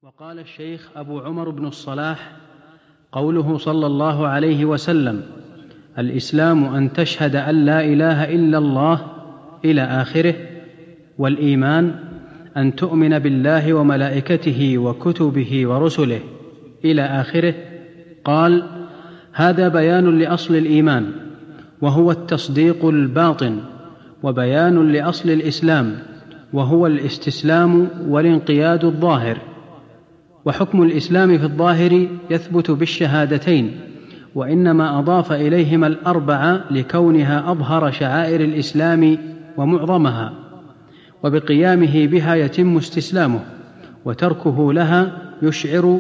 وقال الشيخ أبو عمر بن الصلاح: قوله صلى الله عليه وسلم: الإسلام أن تشهد أن لا إله إلا الله إلى آخره، والإيمان أن تؤمن بالله وملائكته وكتبه ورسله إلى آخره. قال: هذا بيان لأصل الإيمان، وهو التصديق الباطن، وبيان لأصل الإسلام، وهو الاستسلام والانقياد الظاهر. وحكم الإسلام في الظاهر يثبت بالشهادتين، وإنما أضاف إليهما الأربعة لكونها أظهر شعائر الإسلام ومعظمها، وبقيامه بها يتم استسلامه، وتركه لها يشعر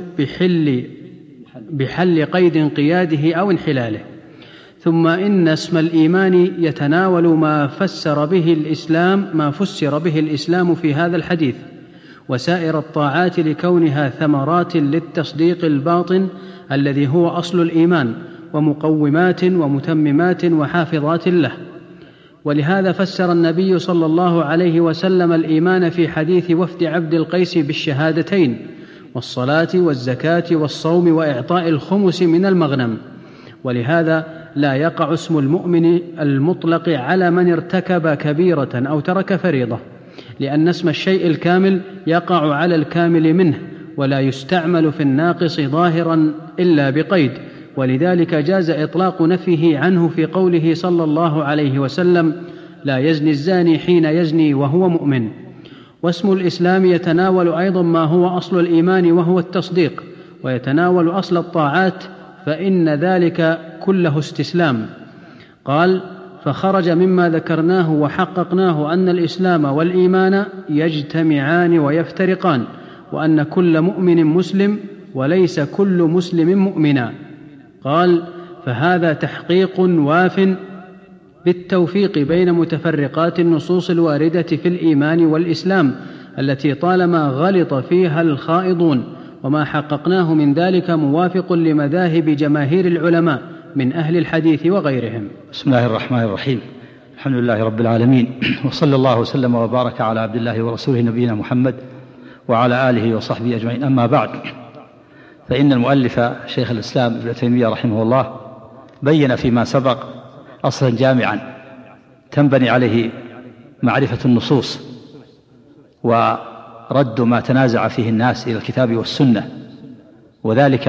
بحل قيد انقياده أو انحلاله. ثم إن اسم الإيمان يتناول ما فسر به الإسلام في هذا الحديث، وسائر الطاعات، لكونها ثمرات للتصديق الباطن الذي هو أصل الإيمان، ومقومات ومتممات وحافظات له. ولهذا فسر النبي صلى الله عليه وسلم الإيمان في حديث وفد عبد القيس بالشهادتين، والصلاة والزكاة والصوم وإعطاء الخمس من المغنم. ولهذا لا يقع اسم المؤمن المطلق على من ارتكب كبيرة أو ترك فريضة، لأن اسم الشيء الكامل يقع على الكامل منه، ولا يستعمل في الناقص ظاهرا إلا بقيد. ولذلك جاز إطلاق نفيه عنه في قوله صلى الله عليه وسلم: لا يزني الزاني حين يزني وهو مؤمن. واسم الإسلام يتناول أيضا ما هو أصل الإيمان، وهو التصديق، ويتناول أصل الطاعات، فإن ذلك كله استسلام. قال: فخرج مما ذكرناه وحققناه أن الإسلام والإيمان يجتمعان ويفترقان، وأن كل مؤمن مسلم وليس كل مسلم مؤمنا. قال: فهذا تحقيق واف بالتوفيق بين متفرقات النصوص الواردة في الإيمان والإسلام، التي طالما غلط فيها الخائضون، وما حققناه من ذلك موافق لمذاهب جماهير العلماء من أهل الحديث وغيرهم. بسم الله الرحمن الرحيم. الحمد لله رب العالمين، وصلى الله وسلم وبارك على عبد الله ورسوله نبينا محمد وعلى آله وصحبه أجمعين. أما بعد، فإن المؤلف شيخ الإسلام ابن تيمية رحمه الله بين فيما سبق أصلا جامعا تنبني عليه معرفة النصوص ورد ما تنازع فيه الناس إلى الكتاب والسنة، وذلك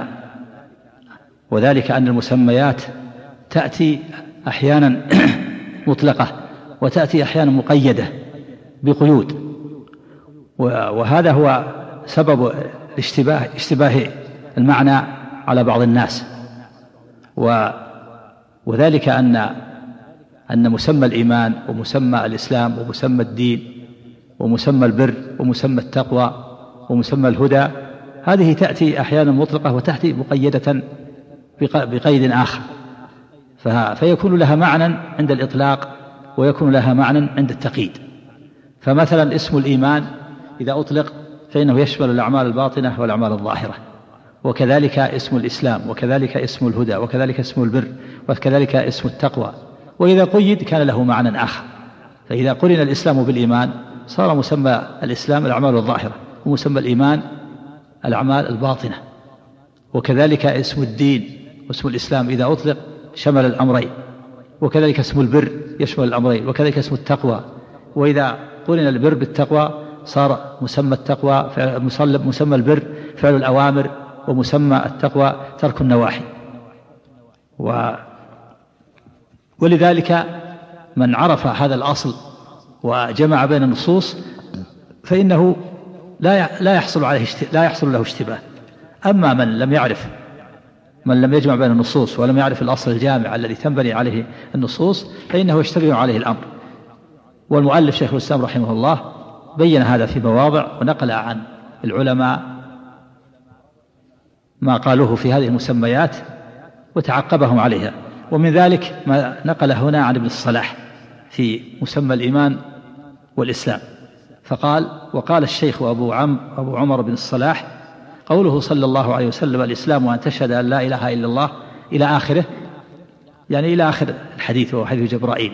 أن المسميات تأتي أحيانا مطلقة، وتأتي أحيانا مقيدة بقيود، وهذا هو سبب اشتباه المعنى على بعض الناس. وذلك أن مسمى الإيمان ومسمى الإسلام ومسمى الدين ومسمى البر ومسمى التقوى ومسمى الهدى، هذه تأتي أحيانا مطلقة وتأتي مقيدة بقيد آخر، فيكون لها معنى عند الإطلاق ويكون لها معنى عند التقييد. فمثلا اسم الإيمان إذا أطلق فإنه يشمل الأعمال الباطنة والأعمال الظاهرة، وكذلك اسم الإسلام، وكذلك اسم الهدى، وكذلك اسم البر، وكذلك اسم التقوى. وإذا قيد كان له معنى آخر، فإذا قرن الإسلام بالإيمان صار مسمى الإسلام الأعمال الظاهرة، ومسمى الإيمان الأعمال الباطنة. وكذلك اسم الدين واسم الإسلام إذا أطلق شمل الأمرين، وكذلك اسم البر يشمل الأمرين، وكذلك اسم التقوى. وإذا قرن البر بالتقوى صار مسمى التقوى مسمى البر فعل الأوامر، ومسمى التقوى ترك النواحي. ولذلك من عرف هذا الأصل وجمع بين النصوص فإنه لا يحصل له اشتباه. أما من لم يعرف، من لم يجمع بين النصوص ولم يعرف الأصل الجامع الذي تنبني عليه النصوص فإنه يشتبه عليه الأمر. والمؤلف شيخ الإسلام رحمه الله بين هذا في مواضع، ونقل عن العلماء ما قالوه في هذه المسميات وتعقبهم عليها. ومن ذلك ما نقل هنا عن ابن الصلاح في مسمى الإيمان والإسلام، فقال: وقال الشيخ أبو عمر بن الصلاح: قوله صلى الله عليه وسلم: الإسلام أن تشهد أن لا إله إلا الله إلى آخره، يعني إلى آخر الحديث، وهو حديث جبرائيل: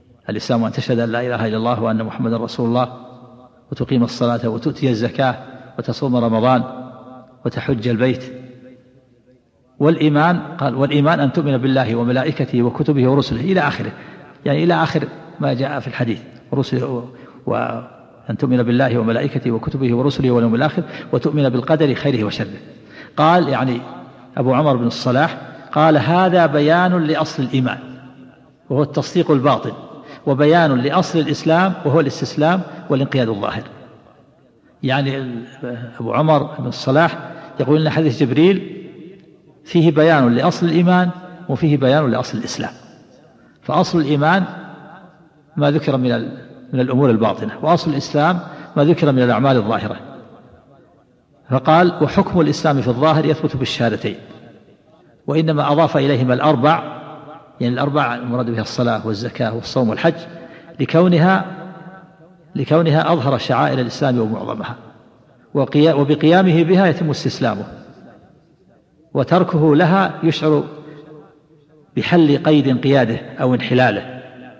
الإسلام أن تشهد أن لا إله إلا الله وأن محمد رسول الله، وتقيم الصلاة وتؤتي الزكاة وتصوم رمضان وتحج البيت. والإيمان قال والإيمان أن تؤمن بالله وملائكته وكتبه ورسله إلى آخره، يعني إلى آخر ما جاء في الحديث، رسله وأن تؤمن بالله وملائكته وكتبه ورسله واليوم الآخر وتؤمن بالقدر خيره وشره. قال يعني أبو عمر بن الصلاح قال هذا بيان لأصل الإيمان وهو التصديق الباطن، وبيان لأصل الإسلام وهو الاستسلام والانقياد الظاهر. يعني أبو عمر بن الصلاح يقول إن حديث جبريل فيه بيان لأصل الإيمان وفيه بيان لأصل الإسلام. فأصل الإيمان ما ذكر من الأمور الباطنة، وأصل الإسلام ما ذكر من الأعمال الظاهرة. فقال وحكم الإسلام في الظاهر يثبت بالشهادتين، وإنما أضاف إليهما الأربع، يعني الأربع المراد بها الصلاة والزكاة والصوم والحج، لكونها أظهر شعائر الإسلام ومعظمها، وبقيامه بها يتم استسلامه، وتركه لها يشعر بحل قيد انقياده أو انحلاله.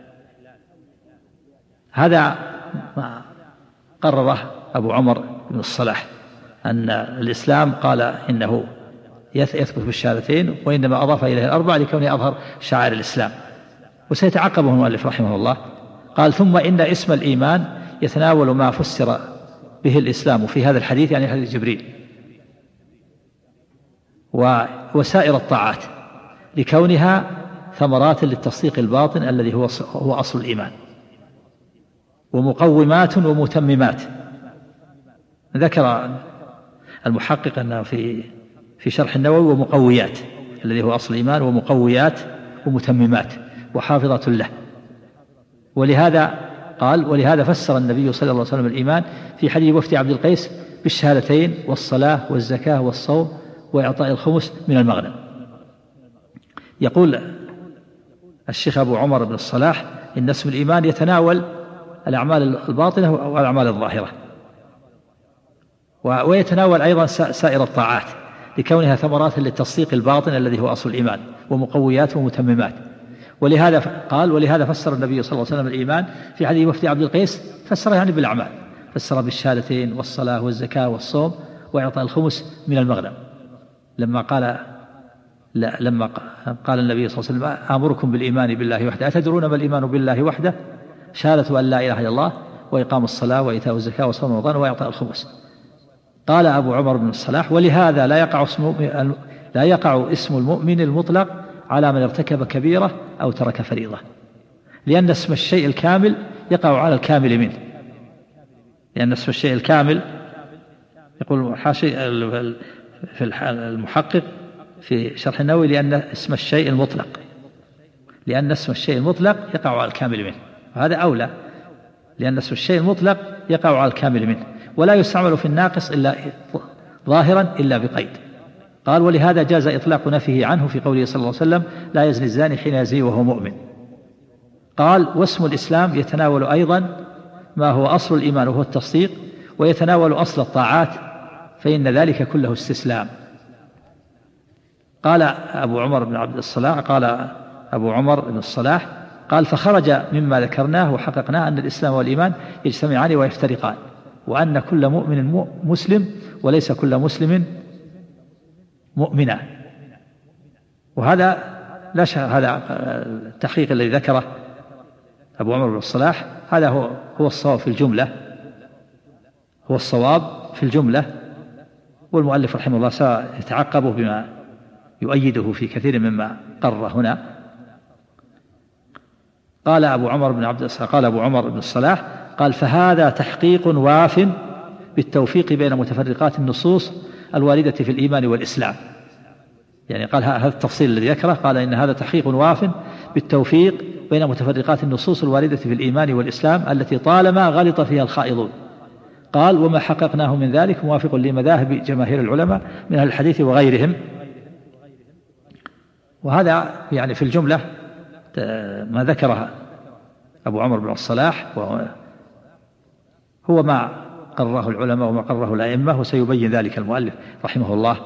هذا ما قرره أبو عمر بن الصلاح، أن الإسلام قال إنه يثبت بالشهادتين، وإنما أضاف إليه الأربع لكونه أظهر شعائر الإسلام. وسيتعقبه المؤلف رحمه الله قال ثم إن اسم الإيمان يتناول ما فسر به الإسلام في هذا الحديث، يعني حديث جبريل، وسائر الطاعات، لكونها ثمرات للتصديق الباطن الذي هو أصل الإيمان، ومقومات ومتممات. ذكر المحقق أنه في شرح النووي ومقويات الذي هو أصل الإيمان، ومقويات ومتممات وحافظة له. ولهذا قال ولهذا فسر النبي صلى الله عليه وسلم الإيمان في حديث وفد عبد القيس بالشهادتين والصلاة والزكاة والصوم وإعطاء الخمس من المغنم. يقول الشيخ أبو عمر بن الصلاح إن اسم الإيمان يتناول الأعمال الباطنة والأعمال الظاهرة، ويتناول أيضا سائر الطاعات، لكونها ثمرات للتصديق الباطن الذي هو أصل الإيمان، ومقويات ومتممات. ولهذا قال ولهذا فسر النبي صلى الله عليه وسلم الإيمان في حديث وفد عبد القيس، فسر يعني بالأعمال، فسر بالشهادتين والصلاة والزكاة والصوم وإعطاء الخمس من المغنم. لما قال النبي صلى الله عليه وسلم آمركم بالإيمان بالله وحده، أتدرون ما الإيمان بالله وحده؟ شهادة أن لا إله إلا الله وإقام الصلاة وإيتاء الزكاة وصوم رمضان وإعطاء الخمس. قال أبو عمر بن الصلاح ولهذا لا يقع اسم المؤمن المطلق على من ارتكب كبيرة أو ترك فريضة، لأن اسم الشيء الكامل يقع على الكامل منه. لأن اسم الشيء الكامل، يقول في المحقق في شرح النووي لأن اسم الشيء المطلق يقع على الكامل منه، وهذا أولى، لأن اسم الشيء المطلق يقع على الكامل منه، ولا يستعمل في الناقص إلا ظاهرا إلا بقيد. قال ولهذا جاز إطلاق نفيه عنه في قوله صلى الله عليه وسلم لا يزني الزاني حين يزني وهو مؤمن. قال واسم الإسلام يتناول أيضا ما هو أصل الإيمان وهو التصديق، ويتناول أصل الطاعات، فإن ذلك كله استسلام. قال أبو عمر بن الصلاح قال فخرج مما ذكرناه وحققناه أن الإسلام والإيمان يجتمعان ويفترقان، وأن كل مؤمن مسلم وليس كل مسلم مؤمنا. وهذا لا شك، هذا التحقيق الذي ذكره أبو عمر بن الصلاح هذا هو الصواب في الجملة، والمؤلف رحمه الله سيتعقبه بما يؤيده في كثير مما قرر هنا. قال أبو عمر بن الصلاح قال فهذا تحقيق واف بالتوفيق بين متفرقات النصوص الواردة في الإيمان والإسلام. يعني قال هذا التفصيل الذي ذكره، قال إن هذا تحقيق واف بالتوفيق بين متفرقات النصوص الواردة في الإيمان والإسلام التي طالما غلط فيها الخائضون. قال وما حققناه من ذلك موافق لمذاهب جماهير العلماء من أهل الحديث وغيرهم. وهذا يعني في الجملة ما ذكره أبو عمر بن الصلاح هو ما قرره العلماء وما قرره الأئمة، وسيبين ذلك المؤلف رحمه الله،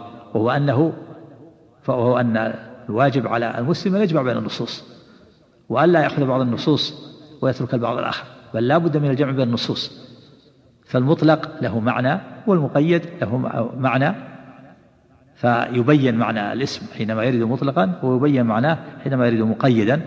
وهو أن الواجب على المسلم أن يجمع بين النصوص، وأن لا يأخذ بعض النصوص ويترك البعض الآخر، بل لا بد من الجمع بين النصوص. فالمطلق له معنى والمقيد له معنى، فيبين معنى الاسم حينما يرد مطلقا ويبين معناه حينما يرد مقيدا.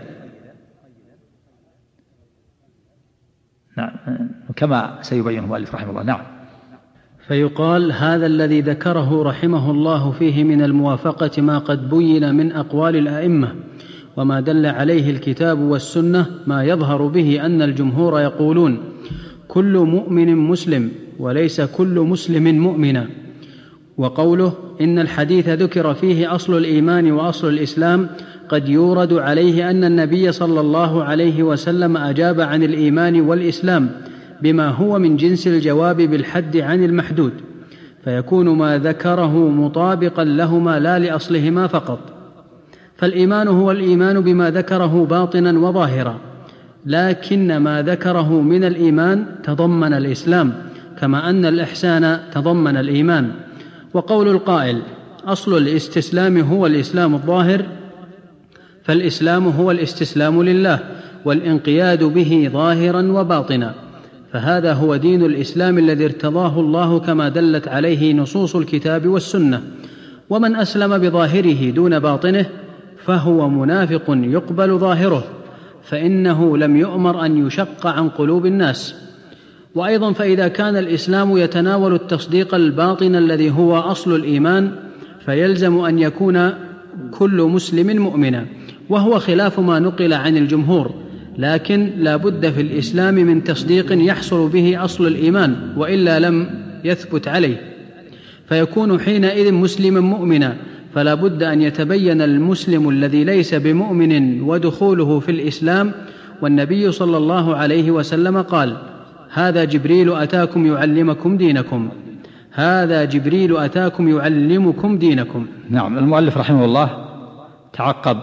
نعم، كما سيبينه المؤلف رحمه الله. نعم. فيقال هذا الذي ذكره رحمه الله فيه من الموافقة ما قد بين من أقوال الأئمة وما دل عليه الكتاب والسنة ما يظهر به أن الجمهور يقولون كل مؤمن مسلم وليس كل مسلم مؤمنا. وقوله إن الحديث ذكر فيه أصل الإيمان وأصل الإسلام قد يورد عليه أن النبي صلى الله عليه وسلم أجاب عن الإيمان والإسلام بما هو من جنس الجواب بالحد عن المحدود، فيكون ما ذكره مطابقا لهما لا لأصلهما فقط. فالإيمان هو الإيمان بما ذكره باطنا وظاهرا، لكن ما ذكره من الإيمان تضمن الإسلام كما أن الإحسان تضمن الإيمان. وقول القائل أصل الاستسلام هو الإسلام الظاهر، فالإسلام هو الاستسلام لله والانقياد به ظاهرا وباطنا، فهذا هو دين الإسلام الذي ارتضاه الله كما دلت عليه نصوص الكتاب والسنة. ومن أسلم بظاهره دون باطنه فهو منافق يقبل ظاهره، فإنه لم يؤمر أن يشق عن قلوب الناس. وأيضا فإذا كان الإسلام يتناول التصديق الباطن الذي هو أصل الإيمان فيلزم أن يكون كل مسلم مؤمنا، وهو خلاف ما نقل عن الجمهور، لكن لا بد في الإسلام من تصديق يحصل به أصل الإيمان وإلا لم يثبت عليه، فيكون حينئذ مسلما مؤمنا. فلا بد أن يتبين المسلم الذي ليس بمؤمن ودخوله في الإسلام. والنبي صلى الله عليه وسلم قال هذا جبريل أتاكم يعلمكم دينكم، هذا جبريل أتاكم يعلمكم دينكم. نعم. المؤلف رحمه الله تعقب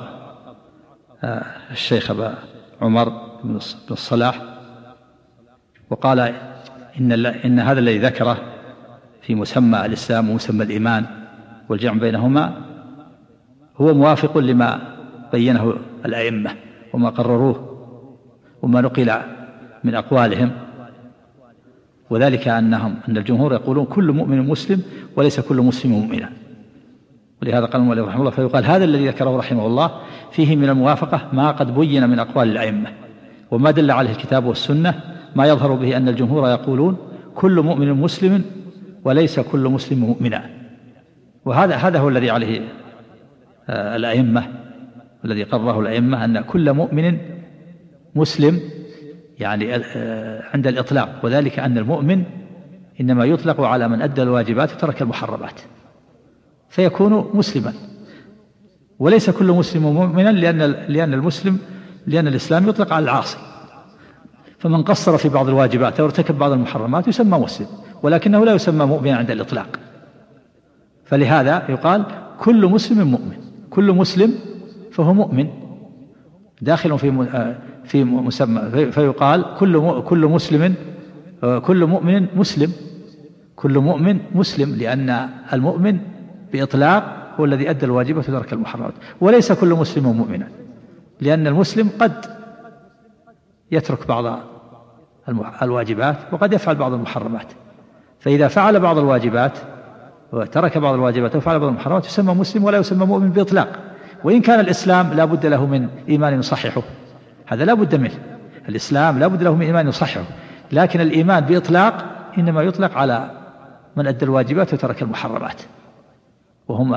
الشيخ أبا عمر بن الصلاح وقال إن هذا الذي ذكره في مسمى الإسلام ومسمى الإيمان والجمع بينهما هو موافق لما بينه الأئمة وما قرروه وما نقل من أقوالهم، وذلك أن الجمهور يقولون كل مؤمن مسلم وليس كل مسلم مؤمنا. ولهذا قال المؤلف رحمه الله فيقال هذا الذي ذكره رحمه الله فيه من الموافقة ما قد بين من أقوال الأئمة وما دل عليه الكتاب والسنة ما يظهر به أن الجمهور يقولون كل مؤمن مسلم وليس كل مسلم مؤمنا. وهذا هو الذي عليه الأئمة، الذي قرره الأئمة أن كل مؤمن مسلم يعني عند الإطلاق، وذلك أن المؤمن إنما يطلق على من أدى الواجبات وترك المحرمات فيكون مسلما، وليس كل مسلم مؤمنا لأن الإسلام يطلق على العاصي، فمن قصر في بعض الواجبات أو ارتكب بعض المحرمات يسمى مسلم، ولكنه لا يسمى مؤمنا عند الإطلاق. فلهذا يقال كل مسلم مؤمن، كل مسلم فهو مؤمن داخل في مسمى، فيقال كل مؤمن مسلم، كل مؤمن مسلم، لأن المؤمن بإطلاق هو الذي أدى الواجبات وترك المحرمات، وليس كل مسلم مؤمنا، لأن المسلم قد يترك بعض الواجبات وقد يفعل بعض المحرمات، فإذا فعل بعض الواجبات وترك بعض الواجبات وفعل بعض المحرمات يسمى مسلم ولا يسمى مؤمن بإطلاق. وإن كان الإسلام لا بد له من إيمان يصححه، هذا لا بد منه، الإسلام لا بد له من إيمان يصححه، لكن الإيمان بإطلاق إنما يطلق على من أدى الواجبات وترك المحرمات، وهم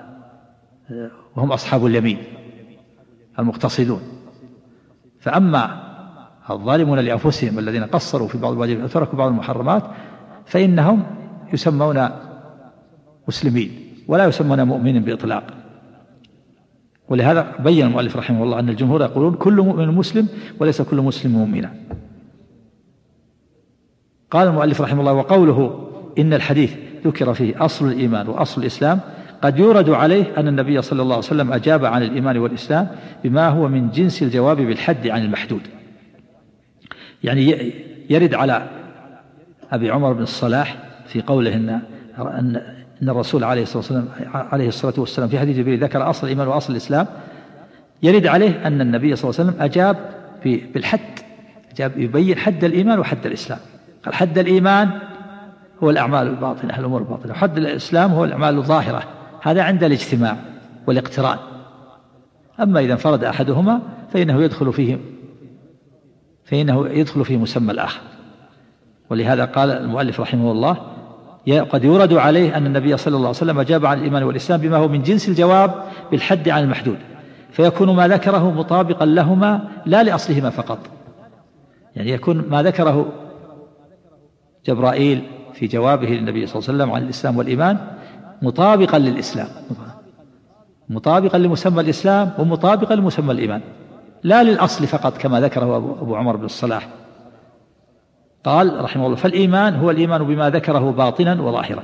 أصحاب اليمين المقتصدون. فأما الظالمون لأنفسهم الذين قصروا في بعض الواجبات وتركوا بعض المحرمات فإنهم يسمون مسلمين ولا يسمون مؤمنين بإطلاق. ولهذا بين المؤلف رحمه الله أن الجمهور يقولون كل مؤمن مسلم وليس كل مسلم مؤمنا. قال المؤلف رحمه الله وقوله إن الحديث ذكر فيه أصل الإيمان وأصل الإسلام قد يورد عليه أن النبي صلى الله عليه وسلم أجاب عن الإيمان والإسلام بما هو من جنس الجواب بالحد عن المحدود. يعني يرد على أبي عمر بن الصلاح في قوله إن الرسول عليه الصلاة والسلام في حديث جبريل ذكر أصل الإيمان وأصل الإسلام، يرد عليه أن النبي صلى الله عليه وسلم أجاب بالحد، أجاب يبين حد الإيمان وحد الإسلام. قال حد الإيمان هو الأعمال الباطنة، الأمور الباطنة. حد الإسلام هو الأعمال الظاهرة، هذا عند الاجتماع والاقتران. أما إذا انفرد أحدهما فإنه يدخل فيه مسمى الآخر. ولهذا قال المؤلف رحمه الله: قد يورد عليه أن النبي صلى الله عليه وسلم أجاب عن الإيمان والإسلام بما هو من جنس الجواب بالحد عن المحدود، فيكون ما ذكره مطابقا لهما لا لأصلهما فقط. يعني يكون ما ذكره جبرائيل في جوابه للنبي صلى الله عليه وسلم عن الإسلام والإيمان مطابقا للإسلام، مطابقا لمسمى الإسلام ومطابقا لمسمى الإيمان، لا للأصل فقط كما ذكره أبو عمر بن الصلاح. قال رحمه الله: فالإيمان هو الإيمان بما ذكره باطنا وظاهرا.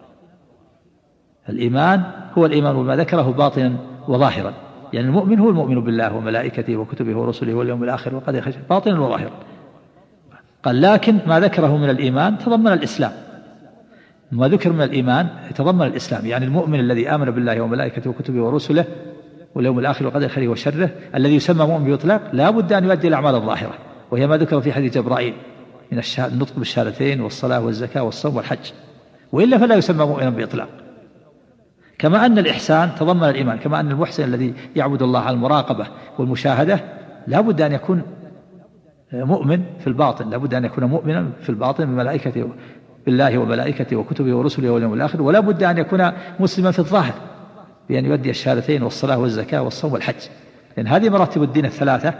الإيمان هو الإيمان بما ذكره باطنا وظاهرا، يعني المؤمن هو المؤمن بالله وملائكته وكتبه ورسله واليوم الآخر وقدر خيره باطنا وظاهرا. قال: لكن ما ذكره من الإيمان تضمن الإسلام، ما ذكر من الإيمان يتضمن الإسلام، يعني المؤمن الذي آمن بالله وملائكته وكتبه ورسله واليوم الآخر وقدر خيره وشره الذي يسمى مؤمن بإطلاق لا بد أن يؤدي الأعمال الظاهرة، وهي ما ذكر في حديث جبرائيل من النطق بالشهادتين والصلاة والزكاة والصوم والحج، وإلا فلا يسمى مؤمنا بإطلاق. كما أن الإحسان تضمن الإيمان، كما أن المحسن الذي يعبد الله على المراقبة والمشاهدة لا بد أن يكون مؤمن في الباطن، لا بد أن يكون مؤمنا في الباطن بملائكته بالله وملائكته وكتبه ورسله واليوم الآخر، ولا بد أن يكون مسلما في الظاهر بأن يؤدي الشهادتين والصلاة والزكاة والصوم والحج، لأن هذه مراتب الدين الثلاثة.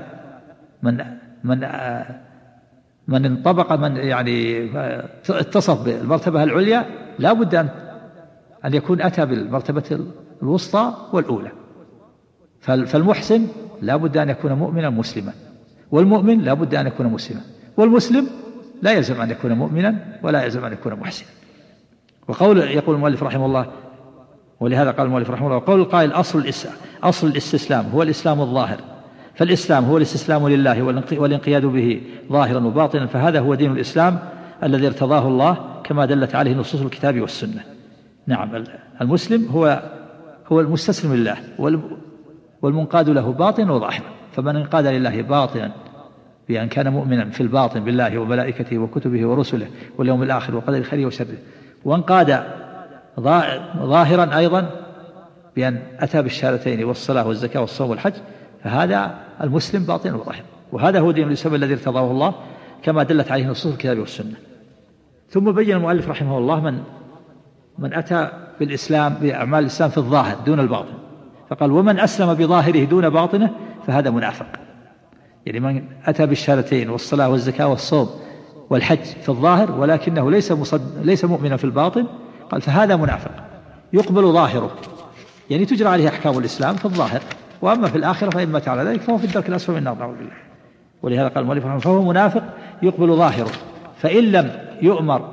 من انطبق من يعني اتصف بالمرتبة العليا لا بد أن يكون أتى بالمرتبة الوسطى والأولى. فالمحسن لا بد أن يكون مؤمنا مسلما، والمؤمن لا بد أن يكون مسلما، والمسلم لا يلزم أن يكون مؤمنا ولا يلزم أن يكون محسنا. يقول المؤلف رحمه الله: ولهذا قال المؤلف رحمه الله: قول القائل أصل الاستسلام هو الإسلام الظاهر، فالإسلام هو الاستسلام لله والانقياد به ظاهرا وباطنا، فهذا هو دين الإسلام الذي ارتضاه الله كما دلت عليه نصوص الكتاب والسنة. نعم، المسلم هو المستسلم لله والمنقاد له باطنا وظاهرا، فمن انقاد لله باطنا بأن كان مؤمنا في الباطن بالله وملائكته وكتبه ورسله واليوم الآخر وقدر خيره وشره، وانقاد ظاهرا أيضا بأن أتى بالشهادتين والصلاة والزكاة والصوم والحج، فهذا المسلم باطنا وظاهرا، وهذا هو دين الإسلام الذي ارتضاه الله كما دلت عليه نصوص الكتاب والسنة. ثم بين المؤلف رحمه الله من أتى بالإسلام بأعمال الإسلام في الظاهر دون الباطن، فقال: ومن أسلم بظاهره دون باطنه فهذا منافق. يعني من أتى بالشهادتين والصلاة والزكاة والصوم والحج في الظاهر ولكنه ليس مؤمنا في الباطن، قال فهذا منافق يقبل ظاهره، يعني تجرى عليه أحكام الإسلام في الظاهر، وأما في الآخرة فإن مات على ذلك فهو في الدرك الأسفل من النار، نعوذ بالله. ولهذا قال المؤلف رحمه الله: فهو منافق يقبل ظاهره، فإن لم يؤمر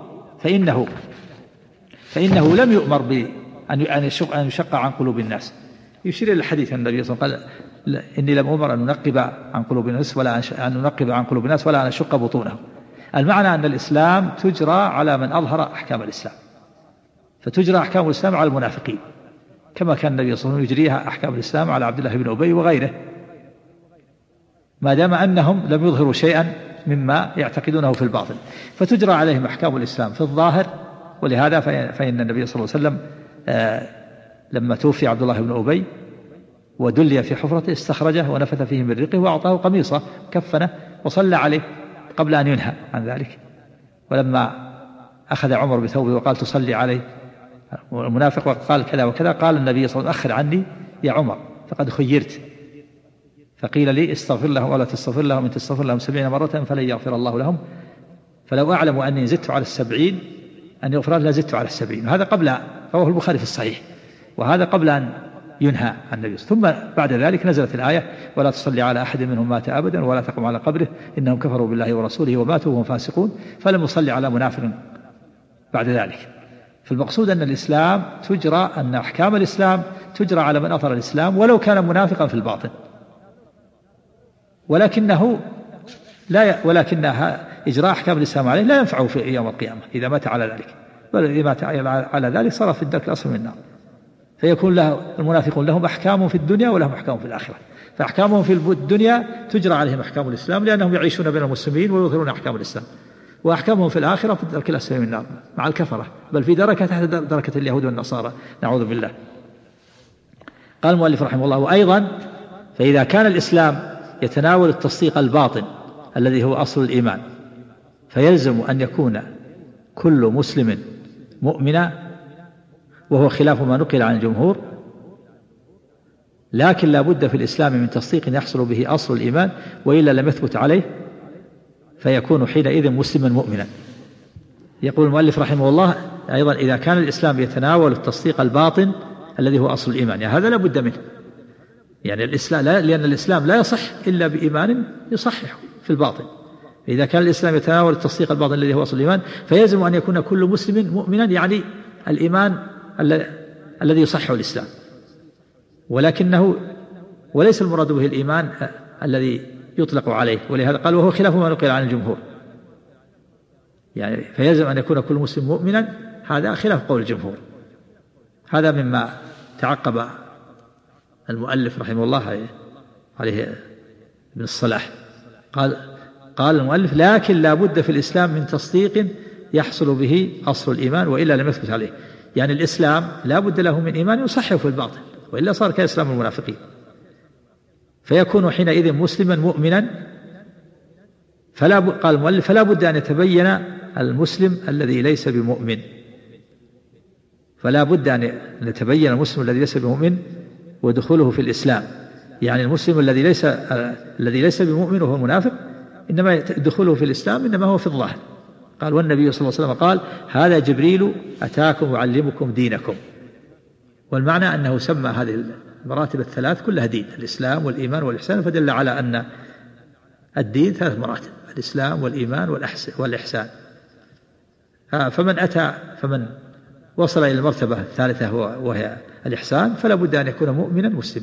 فإنه لم يؤمر بأن يشق عن قلوب الناس. يشير إلى الحديث عن النبي صلى الله عليه وسلم قال: إني لم أمر أن ننقب عن قلوب الناس ولا أن أشق بطونهم. المعنى أن الإسلام تجرى على من أظهر أحكام الإسلام، فتجرى أحكام الإسلام على المنافقين كما كان النبي صلى الله عليه وسلم يجريها أحكام الإسلام على عبد الله بن أبي وغيره، ما دام أنهم لم يظهروا شيئا مما يعتقدونه في الباطن، فتجرى عليهم أحكام الإسلام في الظاهر. ولهذا فإن النبي صلى الله عليه وسلم لما توفي عبد الله بن أبي ودلي في حفرته استخرجه ونفث فيه من ريقه وأعطاه قميصه كفنه وصلى عليه قبل أن ينهى عن ذلك. ولما أخذ عمر بثوبه وقال: تصلي عليه، والمنافق وقال كذا وكذا، قال النبي صلى الله عليه وسلم: أخر عني يا عمر فقد خيرت، فقيل لي استغفر لهم ولا تستغفر لهم، إن تستغفر لهم 70 مرة فلن يغفر الله لهم، فلو أعلم أني زدت على 70 أن يغفر لا زدت على 70. وهذا قبل، رواه البخاري في الصحيح، وهذا قبل أن ينهى عن النبي. ثم بعد ذلك نزلت الآية: ولا تصلي على أحد منهم مات أبدا ولا تقم على قبره إنهم كفروا بالله ورسوله وماتوا وهم فاسقون، فلم يصلي على منافق بعد ذلك. فالمقصود أن الإسلام أن أحكام الإسلام تجرى على من أظهر الإسلام ولو كان منافقا في الباطن، ولكنها إجراء أحكام الإسلام عليه لا ينفعه في يوم القيامة إذا مات على ذلك، بل إذا مات على ذلك صار في الدرك الأسفل من النار. فيكون المنافقون لهم أحكام في الدنيا ولهم أحكام في الآخرة، فأحكامهم في الدنيا تجرى عليهم أحكام الإسلام لأنهم يعيشون بين المسلمين ويظهرون أحكام الإسلام، وأحكامهم في الآخرة في الدرك الأسفل من النار مع الكفرة، بل في دركة تحت دركة اليهود والنصارى، نعوذ بالله. قال المؤلف رحمه الله: وأيضا فإذا كان الإسلام يتناول التصديق الباطن الذي هو أصل الإيمان، فيلزم أن يكون كل مسلم مؤمنا، وهو خلاف ما نقل عن الجمهور، لكن لا بد في الإسلام من تصديق يحصل به أصل الإيمان، وإلا لم يثبت عليه فيكون حينئذ مسلما مؤمنا. يقول المؤلف رحمه الله: أيضا إذا كان الإسلام يتناول التصديق الباطن الذي هو أصل الإيمان، يعني هذا لا بد منه، يعني الإسلام لأن الإسلام لا يصح إلا بإيمان يصحح في الباطن. إذا كان الإسلام يتناول التصديق الباطن الذي هو أصل الإيمان، فيلزم أن يكون كل مسلم مؤمنا، يعني الإيمان الذي يصحح الإسلام، ولكنه وليس المراد به الإيمان الذي يطلق عليه، ولهذا قال: وهو خلاف ما نقل عن الجمهور. يعني فيلزم أن يكون كل مسلم مؤمنا، هذا خلاف قول الجمهور. هذا مما تعقب المؤلف رحمه الله عليه ابن الصلاح. قال المؤلف: لكن لا بد في الإسلام من تصديق يحصل به أصل الإيمان، وإلا لم يثبت عليه. يعني الإسلام لا بد له من إيمان يصحح في الباطن، وإلا صار كإسلام المنافقين، فيكون حينئذ مسلما مؤمنا. قال المؤلف: فلا بد أن يتبين المسلم الذي ليس بمؤمن، فلا بد أن يتبين المسلم الذي ليس بمؤمن ودخوله في الإسلام. يعني المسلم الذي ليس بمؤمن وهو المنافق، إنما دخوله في الإسلام إنما هو في الظاهر. قال: والنبي صلى الله عليه وسلم قال: هذا جبريل أتاكم يعلمكم دينكم. والمعنى أنه سمى هذه المراتب الثلاث كلها دين: الإسلام والإيمان والإحسان، فدل على أن الدين 3 مراتب: الإسلام والإيمان والإحسان. فمن وصل إلى المرتبة الثالثة وهي الإحسان، فلا بد أن يكون مؤمنا مسلما.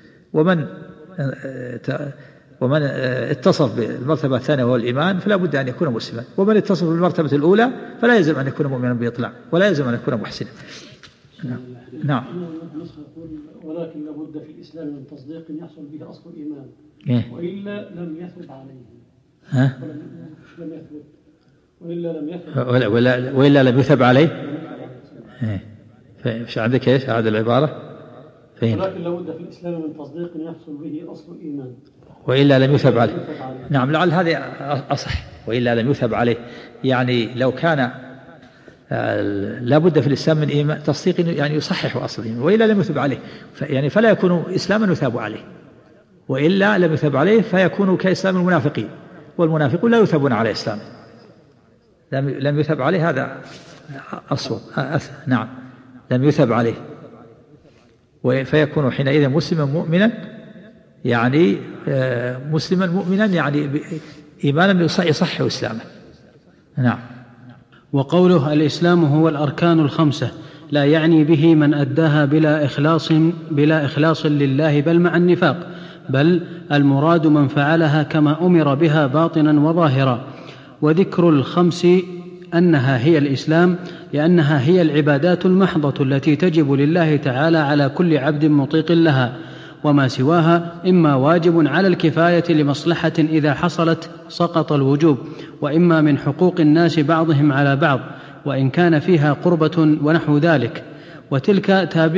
ومن اتصف بالمرتبة الثانية وهو الإيمان، فلا بد أن يكون مسلما. ومن اتصف بالمرتبة الأولى فلا يلزم أن يكون مؤمنا بإطلاق، ولا يلزم أن يكون محسنا. نعم. ولكن لا بد في الإسلام من تصديق يحصل به أصل الإيمان، وإلا لم يثبت عليه. وإلا لم يثب عليه. فإيش عندك إيش هذه العبارة؟ ولكن لا بد في الإسلام من تصديق يحصل به أصل الإيمان، وإلا لم يثب عليه. نعم، لعل هذا أصح. وإلا لم يثب عليه، يعني لو كان لا بد في الإسلام من إيمان تصديق يعني يصحح أصل الإيمان، وإلا لم يثب عليه، يعني فلا يكون إسلاما يثاب عليه، وإلا لم يثب عليه فيكون كإسلام المنافقين، والمنافقون لا يثابون على إسلام. لم يثب عليه، هذا أصوب. نعم، لم يثب عليه، فيكون حينئذ مسلما مؤمنا، يعني مسلما مؤمنا يعني إيمانا يصحح إسلامه. نعم. وقوله: الإسلام هو الأركان ال5، لا يعني به من أداها بلا إخلاص لله بل مع النفاق، بل المراد من فعلها كما أمر بها باطنا وظاهرا. وذكر ال5 أنها هي الإسلام لأنها هي العبادات المحضة التي تجب لله تعالى على كل عبد مطيق لها، وما سواها إما واجب على الكفاية لمصلحة إذا حصلت سقط الوجوب، وإما من حقوق الناس بعضهم على بعض وإن كان فيها قربة ونحو ذلك. وتلك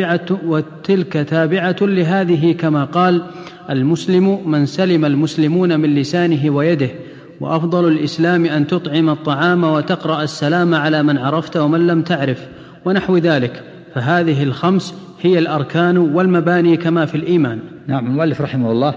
تابعة لهذه، كما قال: المسلم من سلم المسلمون من لسانه ويده، وأفضل الإسلام أن تطعم الطعام وتقرأ السلام على من عرفت ومن لم تعرف، ونحو ذلك. فهذه ال5 هي الأركان والمباني كما في الإيمان. نعم. المؤلف رحمه الله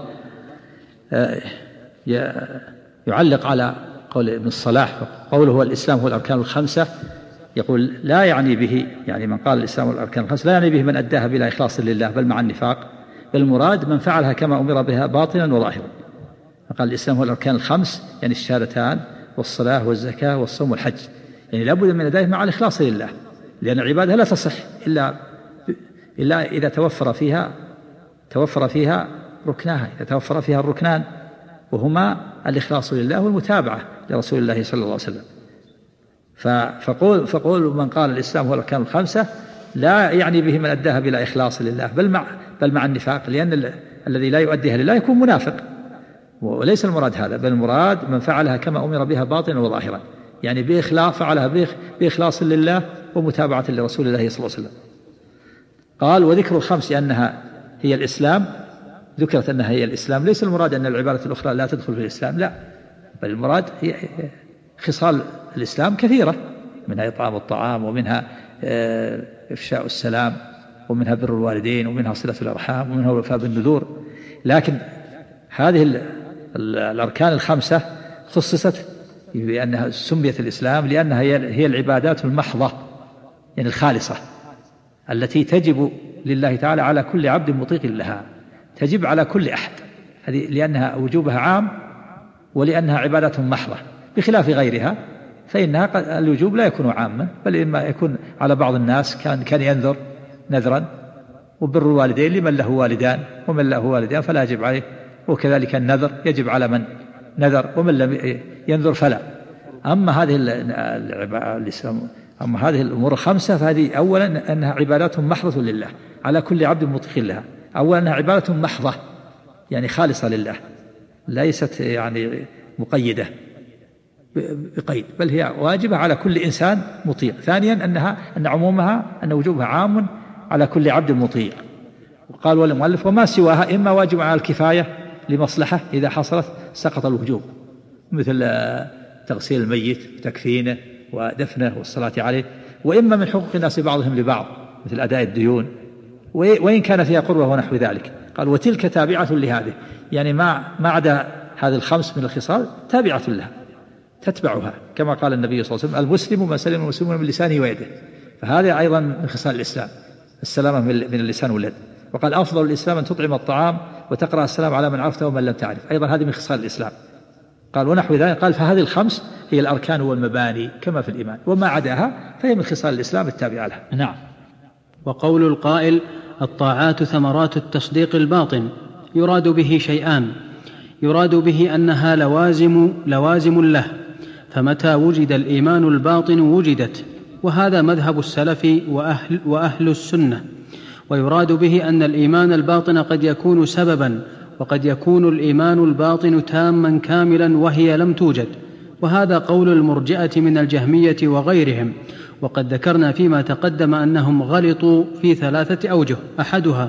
يعلق على قول ابن الصلاح، قوله هو الإسلام هو الأركان ال5، يقول: لا يعني به، يعني من قال الإسلام هو الأركان ال5 لا يعني به من أداها بلا إخلاص لله بل مع النفاق، بل المراد من فعلها كما أمر بها باطنا وظاهرا. فقال الإسلام هو الأركان ال5، يعني الشهادتان والصلاة والزكاة والصوم والحج، يعني لا بد من أدائه مع الإخلاص لله، لأن العبادة لا تصح إلا إذا توفر فيها ركناها، إذا توفر فيها الركنان، وهما الإخلاص لله والمتابعة لرسول الله صلى الله عليه وسلم. فقول من قال الإسلام هو الأركان ال5 لا يعني به من أداها بلا إخلاص لله بل مع النفاق، لأن الذي لا يؤديها لله يكون منافق، وليس المراد هذا، بل المراد من فعلها كما أمر بها باطنا وظاهرا، يعني بإخلاص، فعلها بإخلاص لله ومتابعة لرسول الله صلى الله عليه وسلم. قال وذكر الخمس أنها هي الإسلام، ذكرت أنها هي الإسلام، ليس المراد أن العبادة الأخرى لا تدخل في الإسلام، لا، بل المراد هي خصال الإسلام كثيرة، منها إطعام الطعام، ومنها إفشاء السلام، ومنها بر الوالدين، ومنها صلة الأرحام، ومنها الوفاء بالنذور. لكن هذه الأركان الخمسة خصصت بأنها سميت الإسلام لأنها هي العبادات المحضة، يعني الخالصة، التي تجب لله تعالى على كل عبد مطيق لها، تجب على كل أحد، هذه لأنها وجوبها عام ولأنها عبادة محضة، بخلاف غيرها فإنها الوجوب لا يكون عاما، بل إما يكون على بعض الناس كان ينذر نذرا، وبر الوالدين لمن له والدان، ومن له والدان فلا يجب عليه، وكذلك النذر يجب على من نذر، ومن لم ينذر فلا. أما هذه الأمور الخمسة فهذه أولا أنها عبادات محضة لله على كل عبد مطيق لها، أولا أنها عبادة محضة يعني خالصة لله، ليست يعني مقيدة بقيد، بل هي واجبة على كل إنسان مطيع. ثانيا أن عمومها أن وجوبها عام على كل عبد مطيع. وقال والمؤلف وما سواها إما واجب على الكفاية لمصلحة إذا حصلت سقط الوجوب، مثل تغسيل الميت، تكفينه ودفنه والصلاة عليه، وإما من حقوق الناس بعضهم لبعض مثل أداء الديون، وإن كان فيها قربة ونحو ذلك. قال وتلك تابعة لهذه، يعني ما عدا هذه الخمس من الخصال تابعة لها تتبعها، كما قال النبي صلى الله عليه وسلم المسلم ما سلم المسلمون من لسانه ويده، فهذا أيضا من خصال الإسلام السلامة من اللسان واليد. وقال أفضل الإسلام أن تطعم الطعام وتقرأ السلام على من عرفته ومن لم تعرف، أيضا هذه من خصال الإسلام. قال ونحو ذلك، قال فهذه الخمس هي الأركان والمباني كما في الإيمان، وما عداها فهي من خصال الإسلام التابعة لها. نعم. وقول القائل الطاعات ثمرات التصديق الباطن يراد به شيئان، يراد به أنها لوازم له، فمتى وجد الإيمان الباطن وجدت، وهذا مذهب السلف وأهل السنة. ويراد به أن الإيمان الباطن قد يكون سببا، وقد يكون الإيمان الباطن تاما كاملا وهي لم توجد، وهذا قول المرجئة من الجهمية وغيرهم. وقد ذكرنا فيما تقدم أنهم غلطوا في 3 أوجه: أحدها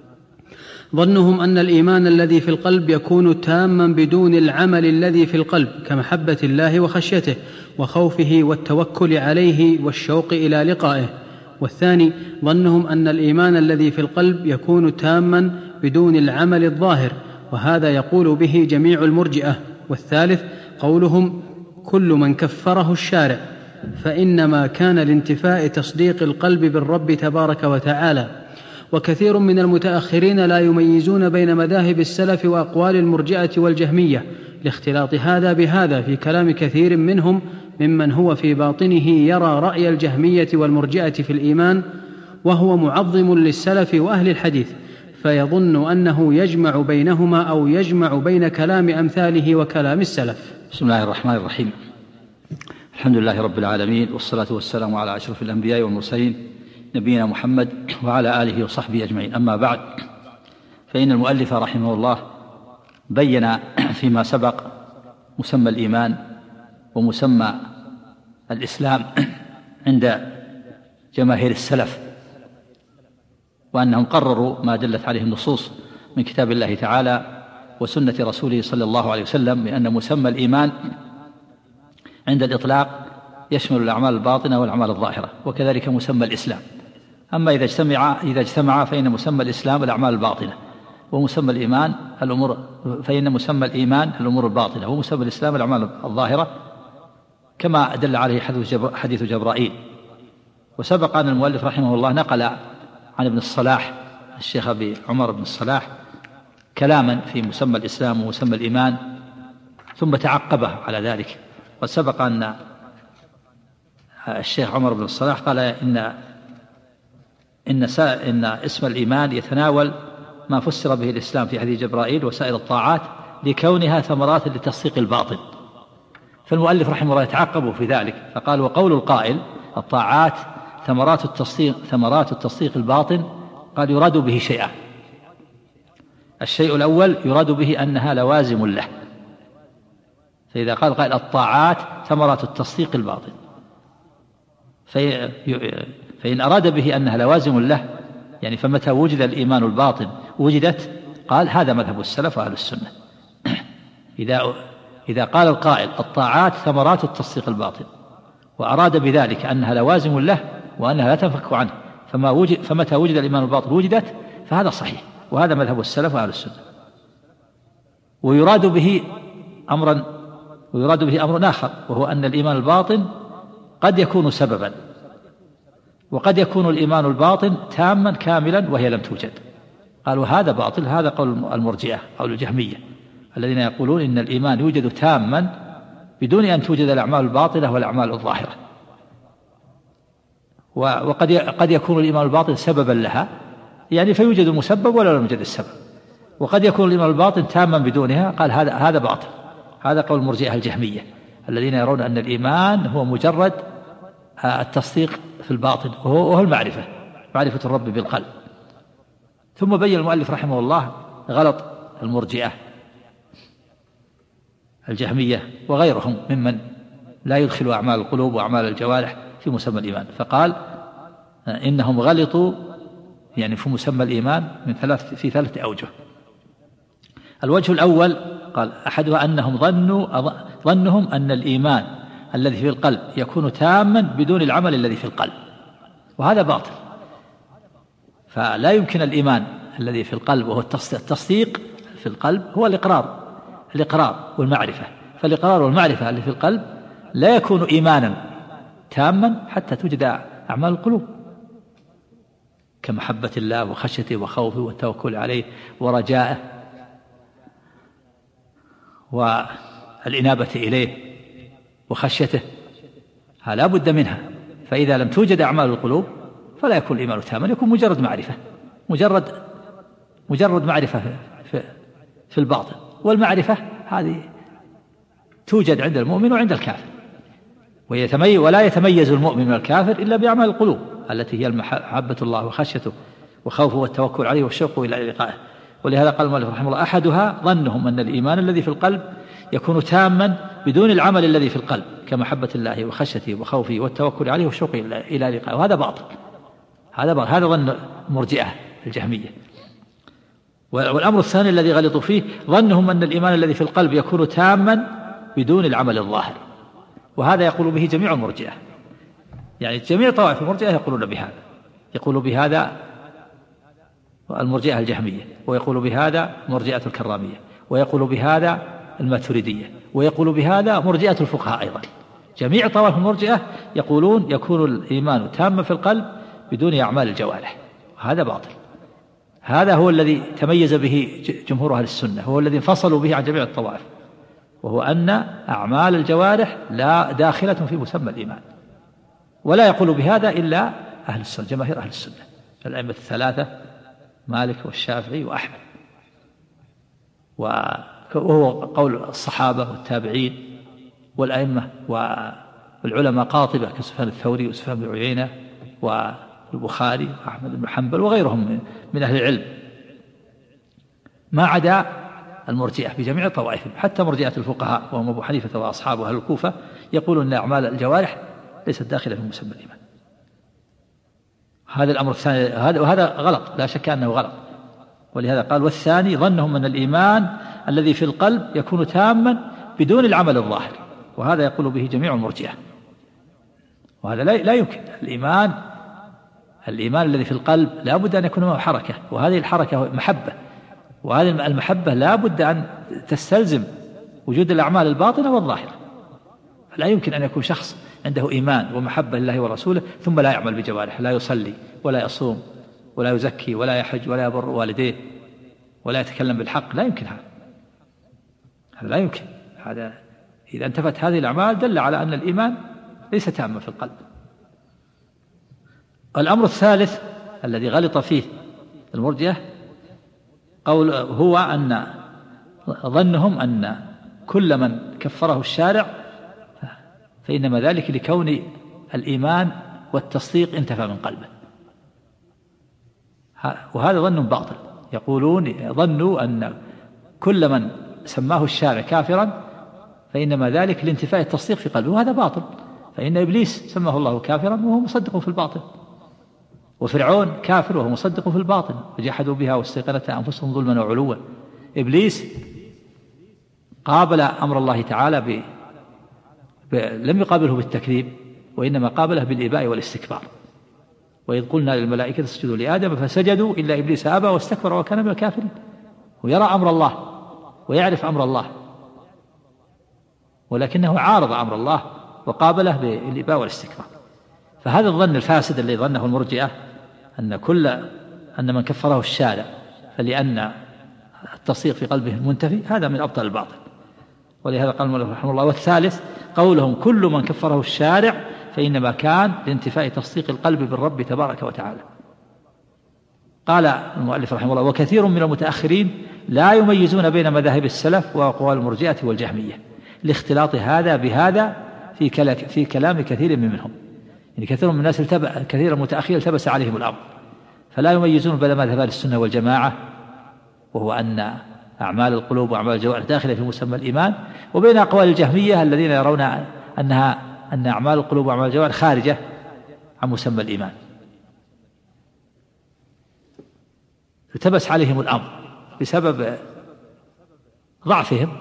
ظنهم أن الإيمان الذي في القلب يكون تاما بدون العمل الذي في القلب كمحبة الله وخشيته وخوفه والتوكل عليه والشوق إلى لقائه. والثاني ظنهم أن الإيمان الذي في القلب يكون تاما بدون العمل الظاهر، وهذا يقول به جميع المرجئة. والثالث قولهم كل من كفره الشارع، فإنما كان لانتفاء تصديق القلب بالرب تبارك وتعالى. وكثير من المتأخرين لا يميزون بين مذاهب السلف وأقوال المرجئة والجهمية، لاختلاط هذا بهذا في كلام كثير منهم ممن هو في باطنه يرى رأي الجهمية والمرجئة في الإيمان، وهو معظم للسلف وأهل الحديث، فيظن أنه يجمع بينهما أو يجمع بين كلام أمثاله وكلام السلف. بسم الله الرحمن الرحيم. الحمد لله رب العالمين، والصلاة والسلام على أشرف الأنبياء والمرسلين نبينا محمد وعلى آله وصحبه أجمعين. أما بعد، فإن المؤلف رحمه الله بين فيما سبق مسمى الإيمان ومسمى الإسلام عند جماهير السلف، وأنهم قرروا ما دلت عليه النصوص من كتاب الله تعالى وسنة رسوله صلى الله عليه وسلم، بأن مسمى الإيمان عند الإطلاق يشمل الأعمال الباطنة والأعمال الظاهرة، وكذلك مسمى الإسلام. أما إذا اجتمع فإن مسمى الإسلام الأعمال الباطنة، ومسمى الإيمان فإن مسمى الإيمان الأمور الباطنة، ومسمى الإسلام الأعمال الظاهرة، كما دل عليه حديث جبرائيل. وسبق أن المؤلف رحمه الله نقل عن ابن الصلاح الشيخ أبي عمر بن الصلاح كلاما في مسمى الإسلام ومسمى الإيمان، ثم تعقبه على ذلك. وسبق أن الشيخ عمر بن الصلاح قال إن اسم الإيمان يتناول ما فسر به الإسلام في حديث جبرائيل وسائر الطاعات لكونها ثمرات لتصديق الباطن. فالمؤلف رحمه الله يتعقب في ذلك فقال وقول القائل الطاعات ثمرات التصديق الباطن، قال يراد به شيئان. الشيء الأول يراد به أنها لوازم له، فإذا قال قائل الطاعات ثمرات التصديق الباطن. فإن أراد به أنها لوازم له، يعني فمتى وجد الإيمان الباطن وجدت، قال هذا مذهب السلف وأهل السنة. إذا قال القائل الطاعات ثمرات التصديق الباطن، وأراد بذلك أنها لوازم له وأنها لا تنفك عنه، فمتى وجد الإيمان الباطن وجدت، فهذا صحيح، وهذا مذهب السلف وأهل السنة. ويراد به أمر آخر، وهو أن الإيمان الباطن قد يكون سببا، وقد يكون الإيمان الباطن تاما كاملا وهي لم توجد. قالوا هذا باطل، هذا قول المرجئة أو الجهمية الذين يقولون إن الإيمان يوجد تاما بدون أن توجد الأعمال الباطلة والأعمال الظاهرة، وقد يكون الإيمان الباطن سببا لها، يعني فيوجد المسبب ولا لم يوجد السبب، وقد يكون الإيمان الباطن تاما بدونها. قال هذا باطل، هذا قول المرجئة الجهمية الذين يرون أن الإيمان هو مجرد التصديق في الباطن، وهو المعرفة، معرفة الرب بالقلب. ثم بين المؤلف رحمه الله غلط المرجئة الجهمية وغيرهم ممن لا يدخل أعمال القلوب وأعمال الجوارح في مسمى الإيمان، فقال إنهم غلطوا يعني في مسمى الإيمان في ثلاثة أوجه. الوجه الأول قال أحدها أنهم ظنهم أن الإيمان الذي في القلب يكون تاما بدون العمل الذي في القلب، وهذا باطل. فلا يمكن الإيمان الذي في القلب وهو التصديق في القلب هو الإقرار والمعرفة، فالإقرار والمعرفة اللي في القلب لا يكون إيمانا تاما حتى توجد أعمال القلوب كمحبة الله وخشيته وخوفه والتوكل عليه ورجائه والإنابة إليه وخشيته، لا بد منها. فإذا لم توجد أعمال القلوب فلا يكون الإيمان تاما، يكون مجرد معرفة، مجرد معرفة في الباطن. والمعرفة هذه توجد عند المؤمن وعند الكافر، ولا يتميز المؤمن من الكافر إلا بأعمال القلوب التي هي محبة الله وخشيته وخوفه والتوكل عليه والشوق إلى لقائه. ولهذا قال المؤلف رحمه الله أحدها ظنهم أن الإيمان الذي في القلب يكون تاما بدون العمل الذي في القلب كمحبة الله وخشيته وخوفه والتوكل عليه والشوق إلى لقائه، وهذا باطل. هذا ظن مرجئة الجهمية. والأمر الثاني الذي غلطوا فيه ظنهم أن الإيمان الذي في القلب يكون تاما بدون العمل الظاهر، وهذا يقول به جميع المرجئة، يعني جميع طوائف المرجئة يقول بهذا المرجئة الجهمية، ويقول بهذا مرجئة الكرامية، ويقول بهذا الماتريدية، ويقول بهذا مرجئة الفقهاء أيضا. جميع طوائف المرجئة يقولون يكون الإيمان تاما في القلب بدون أعمال الجوارح، وهذا باطل. هذا هو الذي تميز به جمهور أهل السنة، هو الذي انفصلوا به عن جميع الطوائف، وهو أن أعمال الجوارح لا داخلة في مسمى الإيمان. ولا يقول بهذا إلا أهل السنة، جماهير أهل السنة، الأئمة الثلاثة مالك والشافعي وأحمد، وهو قول الصحابة والتابعين والأئمة والعلماء قاطبة كسفيان الثوري وسفيان بن عيينة والبخاري وأحمد بن حنبل وغيرهم من أهل العلم، ما عدا المرجئة بجميع طوائفهم. حتى مرجئة الفقهاء وهم أبو حنيفة وأصحابه أهل الكوفة يقولون أن أعمال الجوارح ليست داخلة في مسمى الإيمان. هذا الأمر الثاني، وهذا غلط، لا شك أنه غلط. ولهذا قال والثاني ظنهم أن الإيمان الذي في القلب يكون تاما بدون العمل الظاهر، وهذا يقول به جميع المرجئة، وهذا لا يمكن. الإيمان الذي في القلب لا بد أن يكون معه حركة، وهذه الحركة محبة، وهذه المحبة لا بد أن تستلزم وجود الأعمال الباطنة والظاهرة. لا يمكن أن يكون شخص عنده إيمان ومحبة لله ورسوله ثم لا يعمل بجوارح، لا يصلي ولا يصوم ولا يزكي ولا يحج ولا يبر والديه ولا يتكلم بالحق. لا يمكن هذا لا يمكن. هذا إذا انتفت هذه الأعمال دل على أن الإيمان ليس تاما في القلب. الأمر الثالث الذي غلط فيه المرجئة هو أن ظنهم أن كل من كفره الشارع فإنما ذلك لكون الإيمان والتصديق انتفى من قلبه، وهذا ظن باطل. ظنوا أن كل من سماه الشارع كافرا فإنما ذلك لانتفاء التصديق في قلبه، وهذا باطل. فإن إبليس سماه الله كافرا وهو مصدق في الباطل، وفرعون كافر وهو مصدق في الباطل، وجحدوا بها واستيقنتها أنفسهم ظلما وعلوا. إبليس قابل أمر الله تعالى لم يقابله بالتكذيب، وإنما قابله بالإباء والاستكبار. وإذ قلنا للملائكة اسجدوا لآدم فسجدوا إلا إبليس أبى واستكبر وكان من الكافرين. ويرى أمر الله ويعرف أمر الله، ولكنه عارض أمر الله وقابله بالإباء والاستكبار. فهذا الظن الفاسد الذي ظنه المرجئة أن من كفره الشارع فلأن التصديق في قلبه منتفي، هذا من أبطل الباطل. ولهذا قال المؤلف رحمه الله: والثالث قولهم كل من كفره الشارع فإنما كان لانتفاء تصديق القلب بالرب تبارك وتعالى. قال المؤلف رحمه الله: وكثير من المتأخرين لا يميزون بين مذاهب السلف وأقوال المرجئة والجهمية لاختلاط هذا بهذا في كلام كثير منهم. يعني كثير من الناس كثير المتأخرين التبس عليهم الأمر، فلا يميزون بين مذهب السنة والجماعة، وهو أن أعمال القلوب وأعمال الجوارح داخلة في مسمى الإيمان، وبين أقوال الجهمية الذين يرون أن أعمال القلوب وأعمال الجوارح خارجة عن مسمى الإيمان. التبس عليهم الأمر بسبب ضعفهم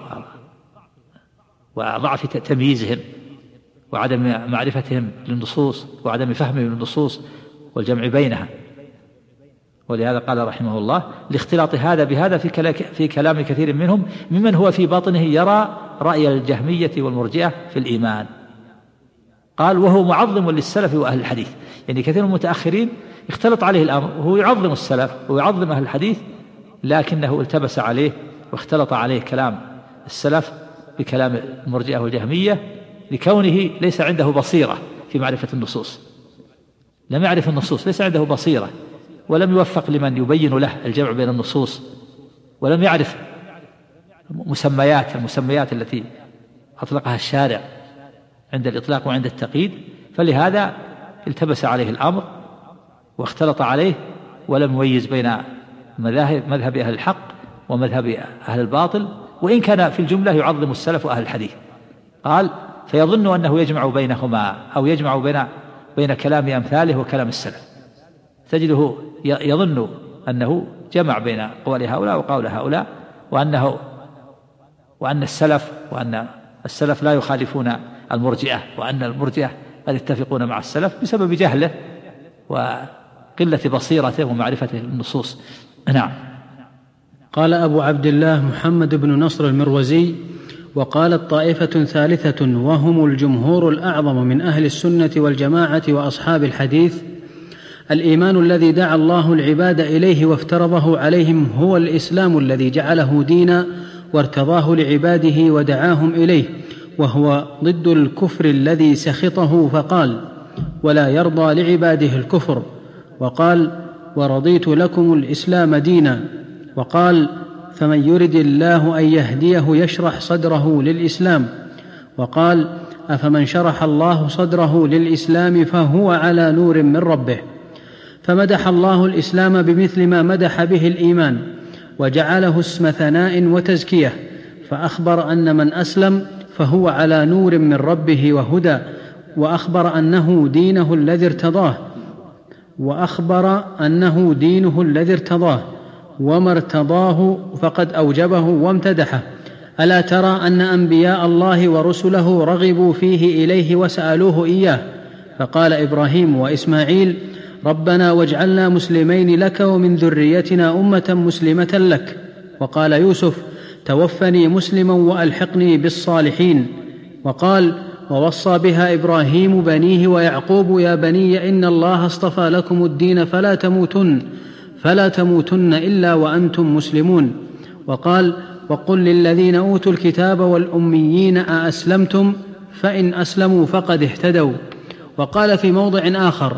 وضعف تمييزهم وعدم معرفتهم للنصوص وعدم فهمهم للنصوص والجمع بينها. ولهذا قال رحمه الله: لاختلاط هذا بهذا في كلام كثير منهم ممن هو في باطنه يرى رأي الجهمية والمرجئة في الإيمان. قال: وهو معظم للسلف وأهل الحديث. يعني كثير من المتأخرين اختلط عليه الأمر، وهو يعظم السلف ويعظم أهل الحديث، لكنه التبس عليه واختلط عليه كلام السلف بكلام المرجئة والجهمية، لكونه ليس عنده بصيرة في معرفة النصوص. لم يعرف النصوص، ليس عنده بصيرة، ولم يوفق لمن يبين له الجمع بين النصوص، ولم يعرف المسميات التي أطلقها الشارع عند الإطلاق وعند التقييد. فلهذا التبس عليه الأمر واختلط عليه، ولم يميز بين مذهب أهل الحق ومذهب أهل الباطل، وإن كان في الجملة يعظم السلف وأهل الحديث. قال: فيظن أنه يجمع بينهما، أو يجمع بين كلام أمثاله وكلام السلف. تجده يظن أنه جمع بين قول هؤلاء وقول هؤلاء، وأن السلف لا يخالفون المرجئة، وأن المرجئة قد يتفقون مع السلف بسبب جهله وقلة بصيرته ومعرفته للنصوص. نعم. قال أبو عبد الله محمد بن نصر المروزي: وقالت طائفة ثالثة وهم الجمهور الأعظم من أهل السنة والجماعة وأصحاب الحديث: الإيمان الذي دعا الله العباد إليه وافترضه عليهم هو الإسلام الذي جعله دينا وارتضاه لعباده ودعاهم إليه، وهو ضد الكفر الذي سخطه فقال: ولا يرضى لعباده الكفر. وقال: ورضيت لكم الإسلام دينا. وقال: فمن يرد الله أن يهديه يشرح صدره للإسلام. وقال: أفمن شرح الله صدره للإسلام فهو على نور من ربه. فمدح الله الإسلام بمثل ما مدح به الإيمان، وجعله اسم ثناء وتزكية، فأخبر أن من أسلم فهو على نور من ربه وهدى، وأخبر أنه دينه الذي ارتضاه، وما ارتضاه فقد أوجبه وامتدحه. ألا ترى أن أنبياء الله ورسله رغبوا فيه إليه وسألوه إياه؟ فقال إبراهيم وإسماعيل: ربنا واجعلنا مسلمين لك ومن ذريتنا أمة مسلمة لك. وقال يوسف: توفني مسلما وألحقني بالصالحين. وقال: ووصى بها إبراهيم بنيه ويعقوب: يا بني إن الله اصطفى لكم الدين فلا تموتن إلا وأنتم مسلمون. وقال: وقل للذين أوتوا الكتاب والأميين أأسلمتم؟ فإن أسلموا فقد اهتدوا. وقال في موضع آخر: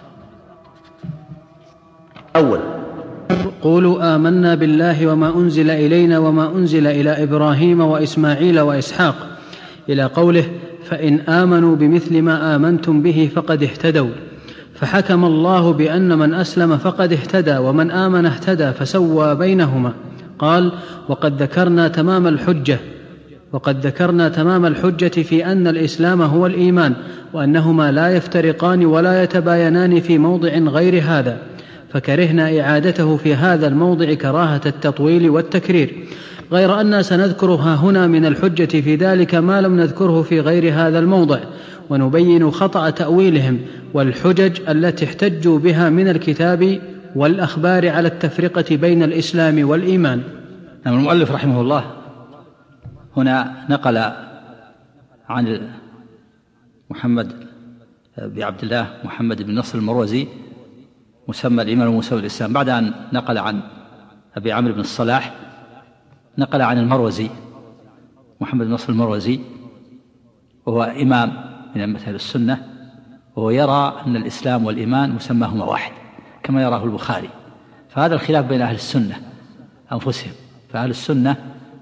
قولوا آمنا بالله وما أنزل إلينا وما أنزل إلى إبراهيم وإسماعيل وإسحاق، إلى قوله: فإن آمنوا بمثل ما آمنتم به فقد اهتدوا. فحكم الله بأن من أسلم فقد اهتدى، ومن آمن اهتدى، فسوى بينهما. قال: وقد ذكرنا تمام الحجة. وقد ذكرنا تمام الحجة في أن الإسلام هو الإيمان، وأنهما لا يفترقان ولا يتباينان في موضع غير هذا، فكرهنا إعادته في هذا الموضع كراهة التطويل والتكرير، غير أننا سنذكرها هنا من الحجة في ذلك ما لم نذكره في غير هذا الموضع، ونبين خطأ تأويلهم والحجج التي احتجوا بها من الكتاب والأخبار على التفرقة بين الإسلام والإيمان. المؤلف رحمه الله هنا نقل عن محمد بن عبد الله محمد بن نصر المروزي مسمى الإيمان ومسمى الإسلام، بعد أن نقل عن أبي عمرو بن الصلاح نقل عن المروزي محمد بن نصر المروزي، وهو إمام من أئمة أهل السنة، وهو يرى أن الإسلام والإيمان مسماهما واحد كما يراه البخاري. فهذا الخلاف بين أهل السنة أنفسهم، فأهل السنة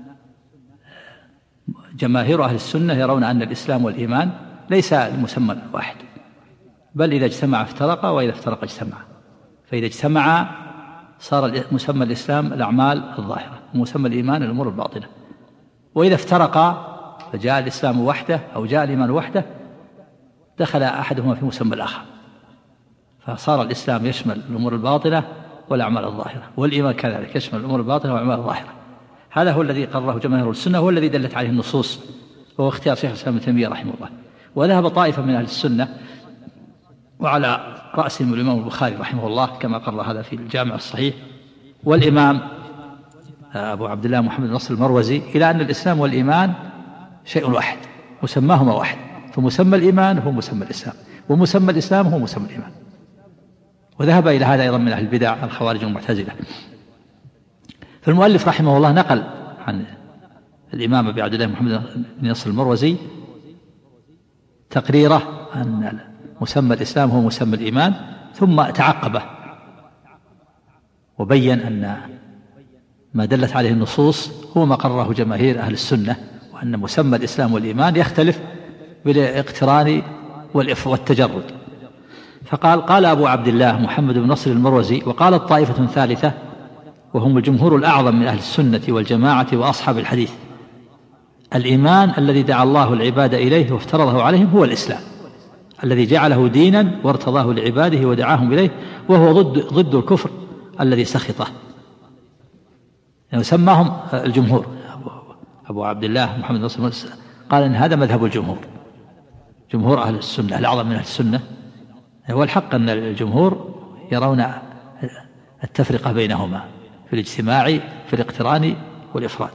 جماهير أهل السنة يرون أن الإسلام والإيمان ليس المسمى واحد، بل إذا اجتمع افترقا وإذا افترق اجتمع. فإذا اجتمع صار مسمى الإسلام الأعمال الظاهرة ومسمى الإيمان الأمور الباطنة، وإذا افترقا فجاء الإسلام وحده أو جاء الإيمان وحده دخل أحدهما في مسمى الآخر، فصار الإسلام يشمل الأمور الباطنة والأعمال الظاهرة، والإيمان كذلك يشمل الأمور الباطنة والأعمال الظاهرة. هذا هو الذي قرره جماهير السنة، هو الذي دلت عليه النصوص، وهو اختيار شيخ الإسلام ابن تيمية رحمه الله. وذهب طائفة من أهل السنة وعلى رأسهم الإمام البخاري رحمه الله كما قرر هذا في الجامع الصحيح، والإمام أبو عبد الله محمد بن نصر المروزي، إلى أن الإسلام والإيمان شيء واحد مسماهما واحد، فمسمى الإيمان هو مسمى الإسلام، ومسمى الإسلام هو مسمى الإيمان. وذهب إلى هذا أيضا من أهل البدع الخوارج والمعتزلة. فالمؤلف رحمه الله نقل عن الإمام أبي عبد الله محمد بن نصر المروزي تقريره أن مسمى الإسلام هو مسمى الإيمان، ثم تعقبه وبين أن ما دلت عليه النصوص هو ما قرره جماهير أهل السنة، وأن مسمى الإسلام والإيمان يختلف بالاقتران والتجرد. فقال: قال أبو عبد الله محمد بن نصر المروزي، وقالت طائفة ثالثة وهم الجمهور الأعظم من أهل السنة والجماعة وأصحاب الحديث: الإيمان الذي دعا الله العباد إليه وافترضه عليهم هو الإسلام الذي جعله دينا وارتضاه لعباده ودعاهم إليه، وهو ضد الكفر الذي سخطه. يعني سماهم الجمهور. أبو عبد الله محمد نصر المروزي قال إن هذا مذهب الجمهور، جمهور أهل السنة الأعظم من أهل السنة. هو الحق أن الجمهور يرون التفرقة بينهما في الاجتماع في الاقتران والإفراد.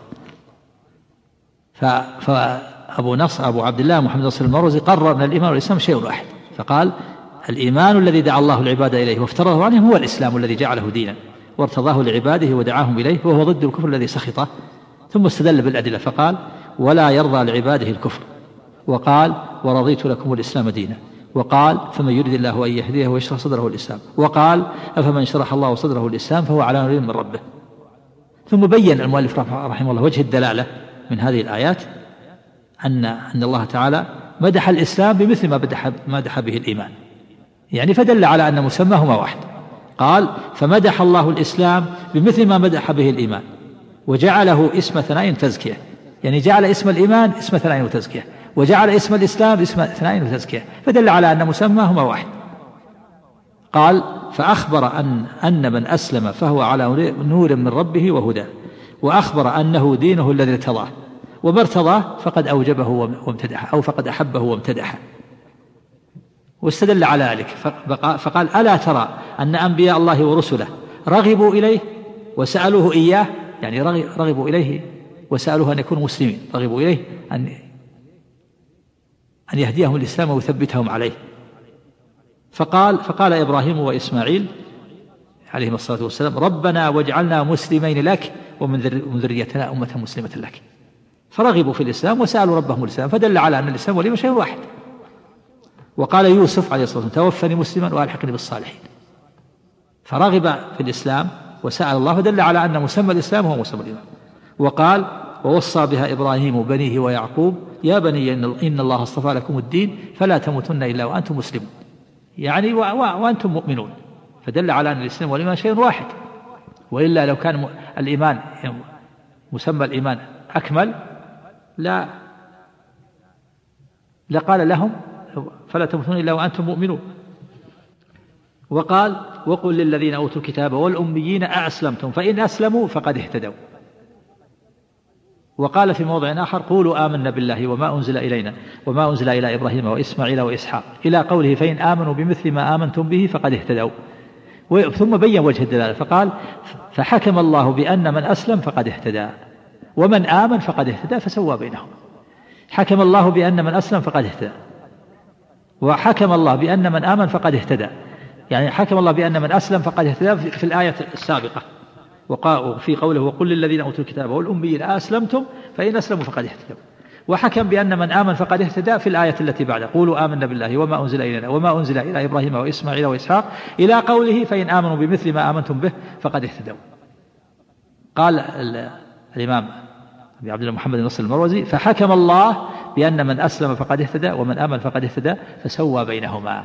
أبو عبد الله محمد نصر المروزي قرر أن الإيمان والإسلام شيء واحد، فقال: الإيمان الذي دعا الله العباد إليه وافترضه عليهم هو الإسلام الذي جعله دينا وارتضاه لعباده ودعاهم إليه، وهو ضد الكفر الذي سخطه. ثم استدل بالأدلة فقال: ولا يرضى لعباده الكفر، وقال: ورضيت لكم الإسلام دينا، وقال: فمن يريد الله أن يهديه ويشرح صدره الإسلام، وقال: أفمن شرح الله صدره الإسلام فهو على نور من ربه. ثم بين المؤلف رحمه الله وجه الدلالة من هذه الآيات أن الله تعالى مدح الإسلام بمثل ما مدح به الإيمان، يعني فدل على أن مسماهما واحد. قال: فمدح الله الإسلام بمثل ما مدح به الإيمان، وجعله اسم ثناء تزكية، يعني جعل اسم الإيمان اسم ثناء وتزكية، وجعل اسم الإسلام اسم ثناء وتزكية، فدل على أن مسماهما واحد. قال: فأخبر أن من أسلم فهو على نور من ربه وهدى، وأخبر أنه دينه الذي ارتضاه، وما ارتضاه فقد أوجبه وامتدحه، أو فقد أحبه وامتدحه. واستدل على ذلك فقال: ألا ترى أن أنبياء الله ورسله رغبوا إليه وسألوه إياه، يعني رغبوا إليه وسألوه أن يكونوا مسلمين، رغبوا إليه أن يهديهم الإسلام ويثبتهم عليه. فقال إبراهيم وإسماعيل عليهم الصلاة والسلام: ربنا واجعلنا مسلمين لك ومن ذريتنا أمة مسلمة لك. فرغبوا في الإسلام وسألوا ربهم الإسلام، فدل على أن الإسلام والإيمان شيء واحد. وقال يوسف عليه الصلاة والسلام: توفني مسلما وألحقني بالصالحين. فرغب في الإسلام وسأل الله، فدل على أن مسمى الإسلام هو مسمى الإيمان. وقال: ووصى بها إبراهيم بنيه ويعقوب يا بني إن الله اصطفى لكم الدين فلا تموتن إلا وأنتم مسلمون، يعني وأنتم مؤمنون، فدل على أن الإسلام والإيمان شيء واحد. وإلا لو كان الإيمان مسمى الإيمان أكمل لقال لهم فلا تموتون إلا وأنتم مؤمنون. وقال وقل للذين أوتوا الكتاب والأميين أأسلمتم فإن أسلموا فقد اهتدوا. وقال في موضع آخر قولوا آمنا بالله وما أنزل إلينا وما أنزل إلى إبراهيم وإسماعيل وإسحاق إلى قوله فإن آمنوا بمثل ما آمنتم به فقد اهتدوا. ثم بين وجه الدلالة فقال فحكم الله بأن من أسلم فقد اهتدى ومن آمن فقد اهتدى فسوى بينهم. حكم الله بأن من أسلم فقد اهتدى وحكم الله بأن من آمن فقد اهتدى، يعني حكم الله بأن من أسلم فقد اهتدى في الآية السابقة، وفي قوله وقل للذين أوتوا الكتاب والأميين أسلمتم فإن أسلموا فقد اهتدوا. وحكم بأن من آمن فقد اهتدى في الآية التي بعدها قولوا آمنا بالله وما أنزل إلينا وما أنزل إلى إبراهيم وإسماعيل وإسحاق إلى قوله فإن آمنوا بمثل ما آمنتم به فقد اهتدوا. قال الإمام أبي عبد الله محمد بن نصر المروزي فحكم الله بأن من أسلم فقد اهتدى ومن آمن فقد اهتدى فسوى بينهما.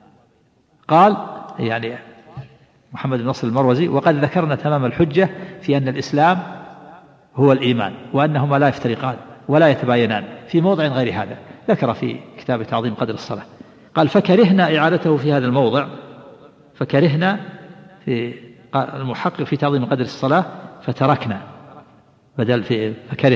قال يعني محمد بن نصر المروزي وقد ذكرنا تمام الحجة في أن الإسلام هو الإيمان وأنهما لا يفترقان ولا يتباينان في موضع غير هذا. ذكر في كتاب تعظيم قدر الصلاة قال فكرهنا إعادته في هذا الموضع، فكرهنا في المحقق في تعظيم قدر الصلاة فتركنا بدل في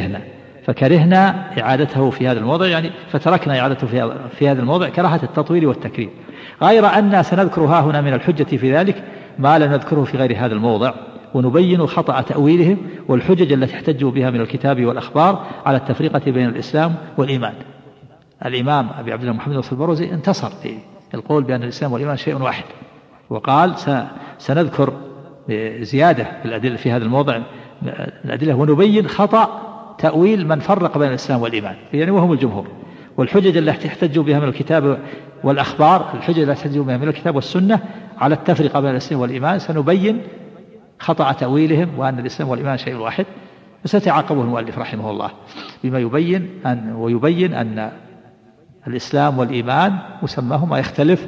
فكرهنا إعادته في هذا الموضع، يعني فتركنا إعادته في هذا الموضع كراهة التطويل والتكرير، غير أن سنذكر ها هنا من الحجة في ذلك ما لا نذكره في غير هذا الموضع، ونبين خطأ تأويلهم والحجج التي احتجوا بها من الكتاب والأخبار على التفرقة بين الإسلام والإيمان. الإمام أبي عبد الله محمد بن نصر المروزي انتصر في القول بأن الإسلام والإيمان شيء واحد، وقال سنذكر زيادة في الأدلة في هذا الموضع الأدلة ونبين خطأ تأويل من فرق بين الإسلام والإيمان، يعني وهم الجمهور، والحجج التي احتجوا بها من الكتاب والأخبار، الحجج التي احتجوا بها من الكتاب والسنة على التفرقة بين الإسلام والإيمان سنبين خطأ تأويلهم وأن الإسلام والإيمان شيء واحد. وستعاقبه المؤلف رحمه الله بما يبين أن الإسلام والإيمان مسماهما يختلف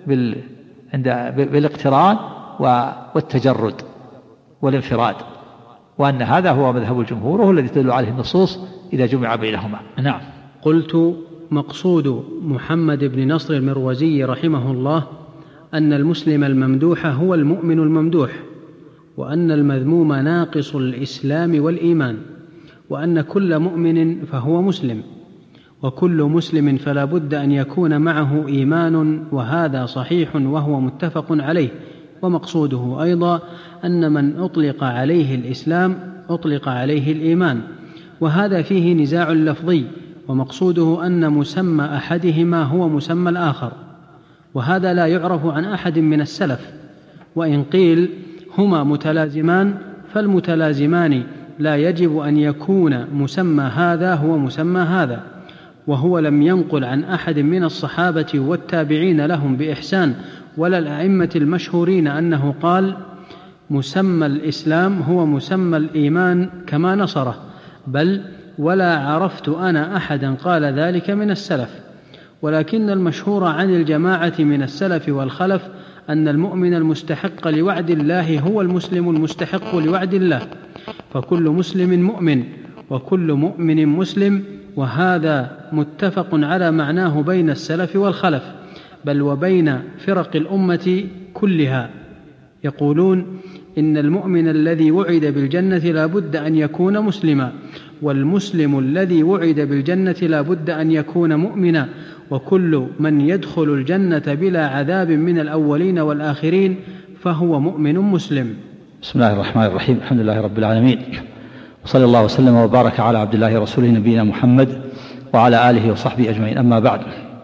بالاقتران والتجرد والانفراد، وأن هذا هو مذهب الجمهور وهو الذي تدل عليه النصوص إذا جمع بينهما. نعم. قلت مقصود محمد بن نصر المروزي رحمه الله أن المسلم الممدوح هو المؤمن الممدوح، وأن المذموم ناقص الإسلام والإيمان، وأن كل مؤمن فهو مسلم، وكل مسلم فلا بد أن يكون معه إيمان، وهذا صحيح وهو متفق عليه. ومقصوده أيضا أن من أطلق عليه الإسلام أطلق عليه الإيمان، وهذا فيه نزاع لفظي، ومقصوده أن مسمى أحدهما هو مسمى الآخر، وهذا لا يعرف عن أحد من السلف. وإن قيل هما متلازمان فالمتلازمان لا يجب أن يكون مسمى هذا هو مسمى هذا، وهو لم ينقل عن أحد من الصحابة والتابعين لهم بإحسان ولا الأئمة المشهورين أنه قال مسمى الإسلام هو مسمى الإيمان كما نصره، بل ولا عرفت أنا أحدا قال ذلك من السلف. ولكن المشهور عن الجماعة من السلف والخلف أن المؤمن المستحق لوعد الله هو المسلم المستحق لوعد الله، فكل مسلم مؤمن وكل مؤمن مسلم، وهذا متفق على معناه بين السلف والخلف، بل وبين فرق الأمة كلها. يقولون إن المؤمن الذي وعد بالجنة لا بد أن يكون مسلما، والمسلم الذي وعد بالجنة لا بد أن يكون مؤمنا، وكل من يدخل الجنة بلا عذاب من الأولين والآخرين فهو مؤمن مسلم. بسم الله الرحمن الرحيم. الحمد لله رب العالمين، وصلى الله وسلم وبارك على عبد الله ورسوله نبينا محمد وعلى آله وصحبه أجمعين. أما بعد،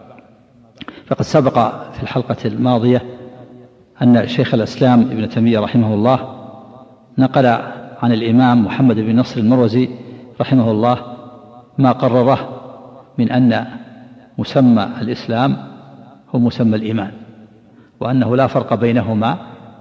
فقد سبق في الحلقة الماضية أن شيخ الإسلام ابن تيمية رحمه الله نقل عن الإمام محمد بن نصر المروزي رحمه الله ما قرره من أن مسمى الإسلام هو مسمى الإيمان، وأنه لا فرق بينهما،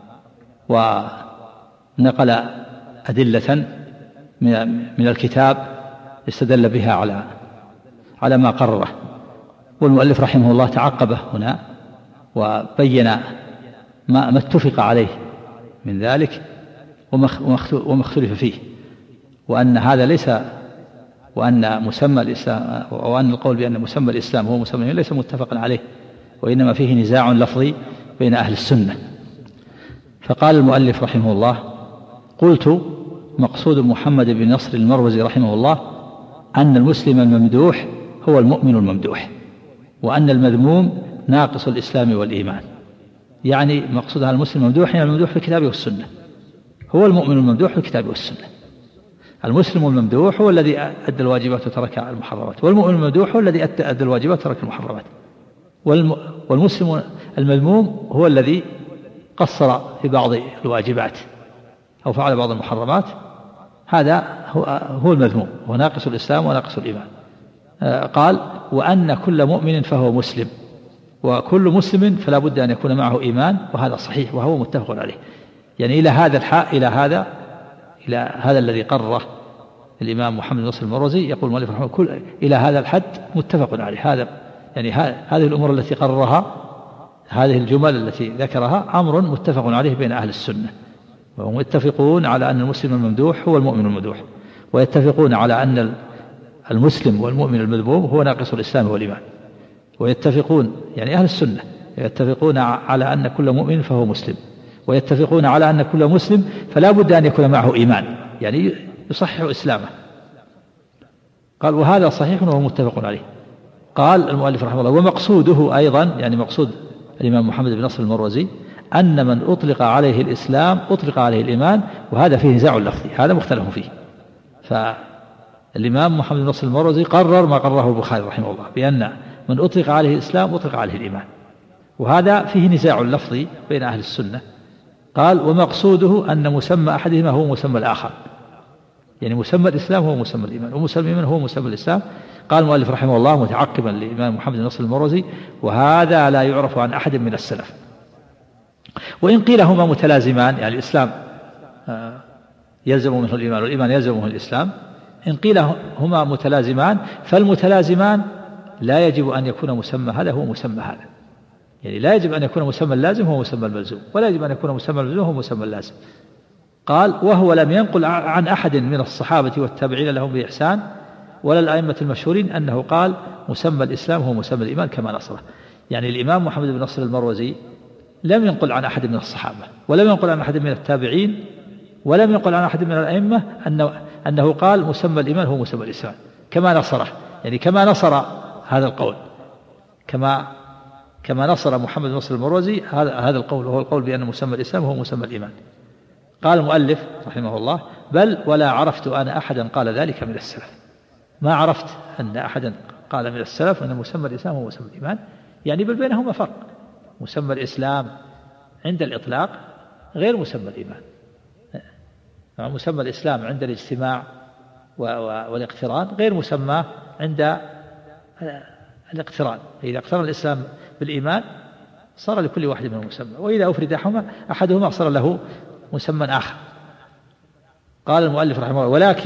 ونقل أدلة من الكتاب استدل بها على ما قرره. والمؤلف رحمه الله تعقبه هنا وبين ما اتفق عليه من ذلك وما اختلف فيه، وأن هذا ليس وأن مسمى الإسلام وأن القول بأن مسمى الإسلام هو مسمى ليس متفقا عليه، وإنما فيه نزاع لفظي بين أهل السنة. فقال المؤلف رحمه الله: قلت: مقصود محمد بن نصر المروزي رحمه الله أن المسلم الممدوح هو المؤمن الممدوح، وأن المذموم ناقص الإسلام والإيمان. يعني مقصود هذا المسلم الممدوح يعني الممدوح في الكتاب والسنة، هو المؤمن الممدوح في الكتاب والسنة. المسلم الممدوح هو الذي أدى الواجبات وترك المحرمات، والمؤمن الممدوح هو الذي أدى الواجبات وترك المحرمات. والمسلم المذموم هو الذي قصر في بعض الواجبات أو فعل بعض المحرمات، هذا هو المذموم، هو ناقص الإسلام وناقص الإيمان. قال: وأن كل مؤمن فهو مسلم، وكل مسلم فلا بد أن يكون معه إيمان، وهذا صحيح وهو متفق عليه. يعني إلى هذا الذي قرره الإمام محمد بن نصر المروزي، يقول المؤلف رحمه الله: إلى هذا الحد متفق عليه. هذا يعني هذه الأمور التي قررها، هذه الجمل التي ذكرها أمر متفق عليه بين أهل السنة، وهم يتفقون على أن المسلم الممدوح هو المؤمن الممدوح، ويتفقون على أن المسلم والمؤمن المذموم هو ناقص الإسلام والإيمان، ويتفقون يعني أهل السنة يتفقون على أن كل مؤمن فهو مسلم، ويتفقون على أن كل مسلم فلا بد أن يكون معه إيمان، يعني يصحح إسلامه. قال: وهذا صحيح وهو متفق عليه. قال المؤلف رحمه الله: ومقصوده أيضا، يعني مقصود الإمام محمد بن نصر المروزي، أن من أطلق عليه الإسلام أطلق عليه الإيمان، وهذا فيه نزاع لفظي، هذا مختلف فيه. فالإمام محمد بن نصر المروزي قرر ما قرره البخاري رحمه الله، بأن من أطلق عليه الإسلام أطلق عليه الإيمان، وهذا فيه نزاع لفظي بين أهل السنة. قال: ومقصوده أن مسمى أحدهما هو مسمى الآخر، يعني مسمى الإسلام هو مسمى الإيمان، ومسمى الإيمان هو مسمى الإسلام. قال المؤلف رحمه الله متعقبا للإمام محمد بن نصر المروزي: وهذا لا يعرف عن أحد من السلف. وإن قيل هما متلازمان، يعني الإسلام يلزم منه الإيمان والإيمان يلزم منه الإسلام، إن قيل هما متلازمان، فالمتلازمان لا يجب أن يكون مسمى هذا هو مسمى هذا، يعني لا يجب أن يكون مسمى اللازم هو مسمى الملزوم، ولا يجب أن يكون مسمى الملزوم هو مسمى اللازم. قال: وهو لم ينقل عن أحد من الصحابة والتابعين لهم بإحسان ولا الأئمة المشهورين أنه قال مسمى الإسلام هو مسمى الإيمان كما نصره. يعني الإمام محمد بن نصر المروزي لم ينقل عن أحد من الصحابة، ولم ينقل عن أحد من التابعين، ولم ينقل عن أحد من الأئمة أنه قال مسمى الإيمان هو مسمى الإسلام كما نصره، يعني كما نصر هذا القول، كما نصر محمد بن نصر المروزي هذا القول، وهو القول بأن مسمى الإسلام هو مسمى الإيمان. قال المؤلف رحمه الله: بل ولا عرفت أنا أحدا قال ذلك من السلف. ما عرفت أن أحدا قال من السلف أن مسمى الإسلام هو مسمى الإيمان، يعني بل بينهما فرق. مسمى الإسلام عند الإطلاق غير مسمى الإيمان. مسمى الإسلام عند الاجتماع والاقتران غير مسمى عند الاقتران. إذا اقترن الإسلام بالإيمان صار لكل واحد منهم مسمى، وإذا أفرد أحدهما صار له مسمى آخر. قال المؤلف رحمه الله: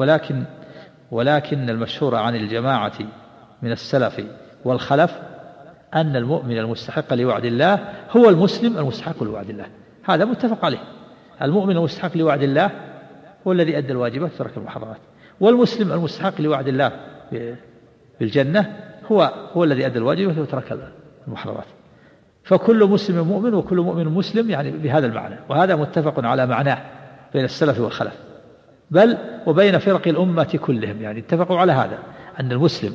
ولكن المشهور عن الجماعة من السلف والخلف أن المؤمن المستحق لوعد الله هو المسلم المستحق لوعد الله، هذا متفق عليه. المؤمن المستحق لوعد الله هو الذي أدى الواجبات وترك المحرمات، والمسلم المستحق لوعد الله بالجنة هو الذي أدى الواجبات وترك المحرمات. فكل مسلم مؤمن وكل مؤمن مسلم، يعني بهذا المعنى، وهذا متفق على معناه بين السلف والخلف، بل وبين فرق الأمة كلهم، يعني اتفقوا على هذا، أن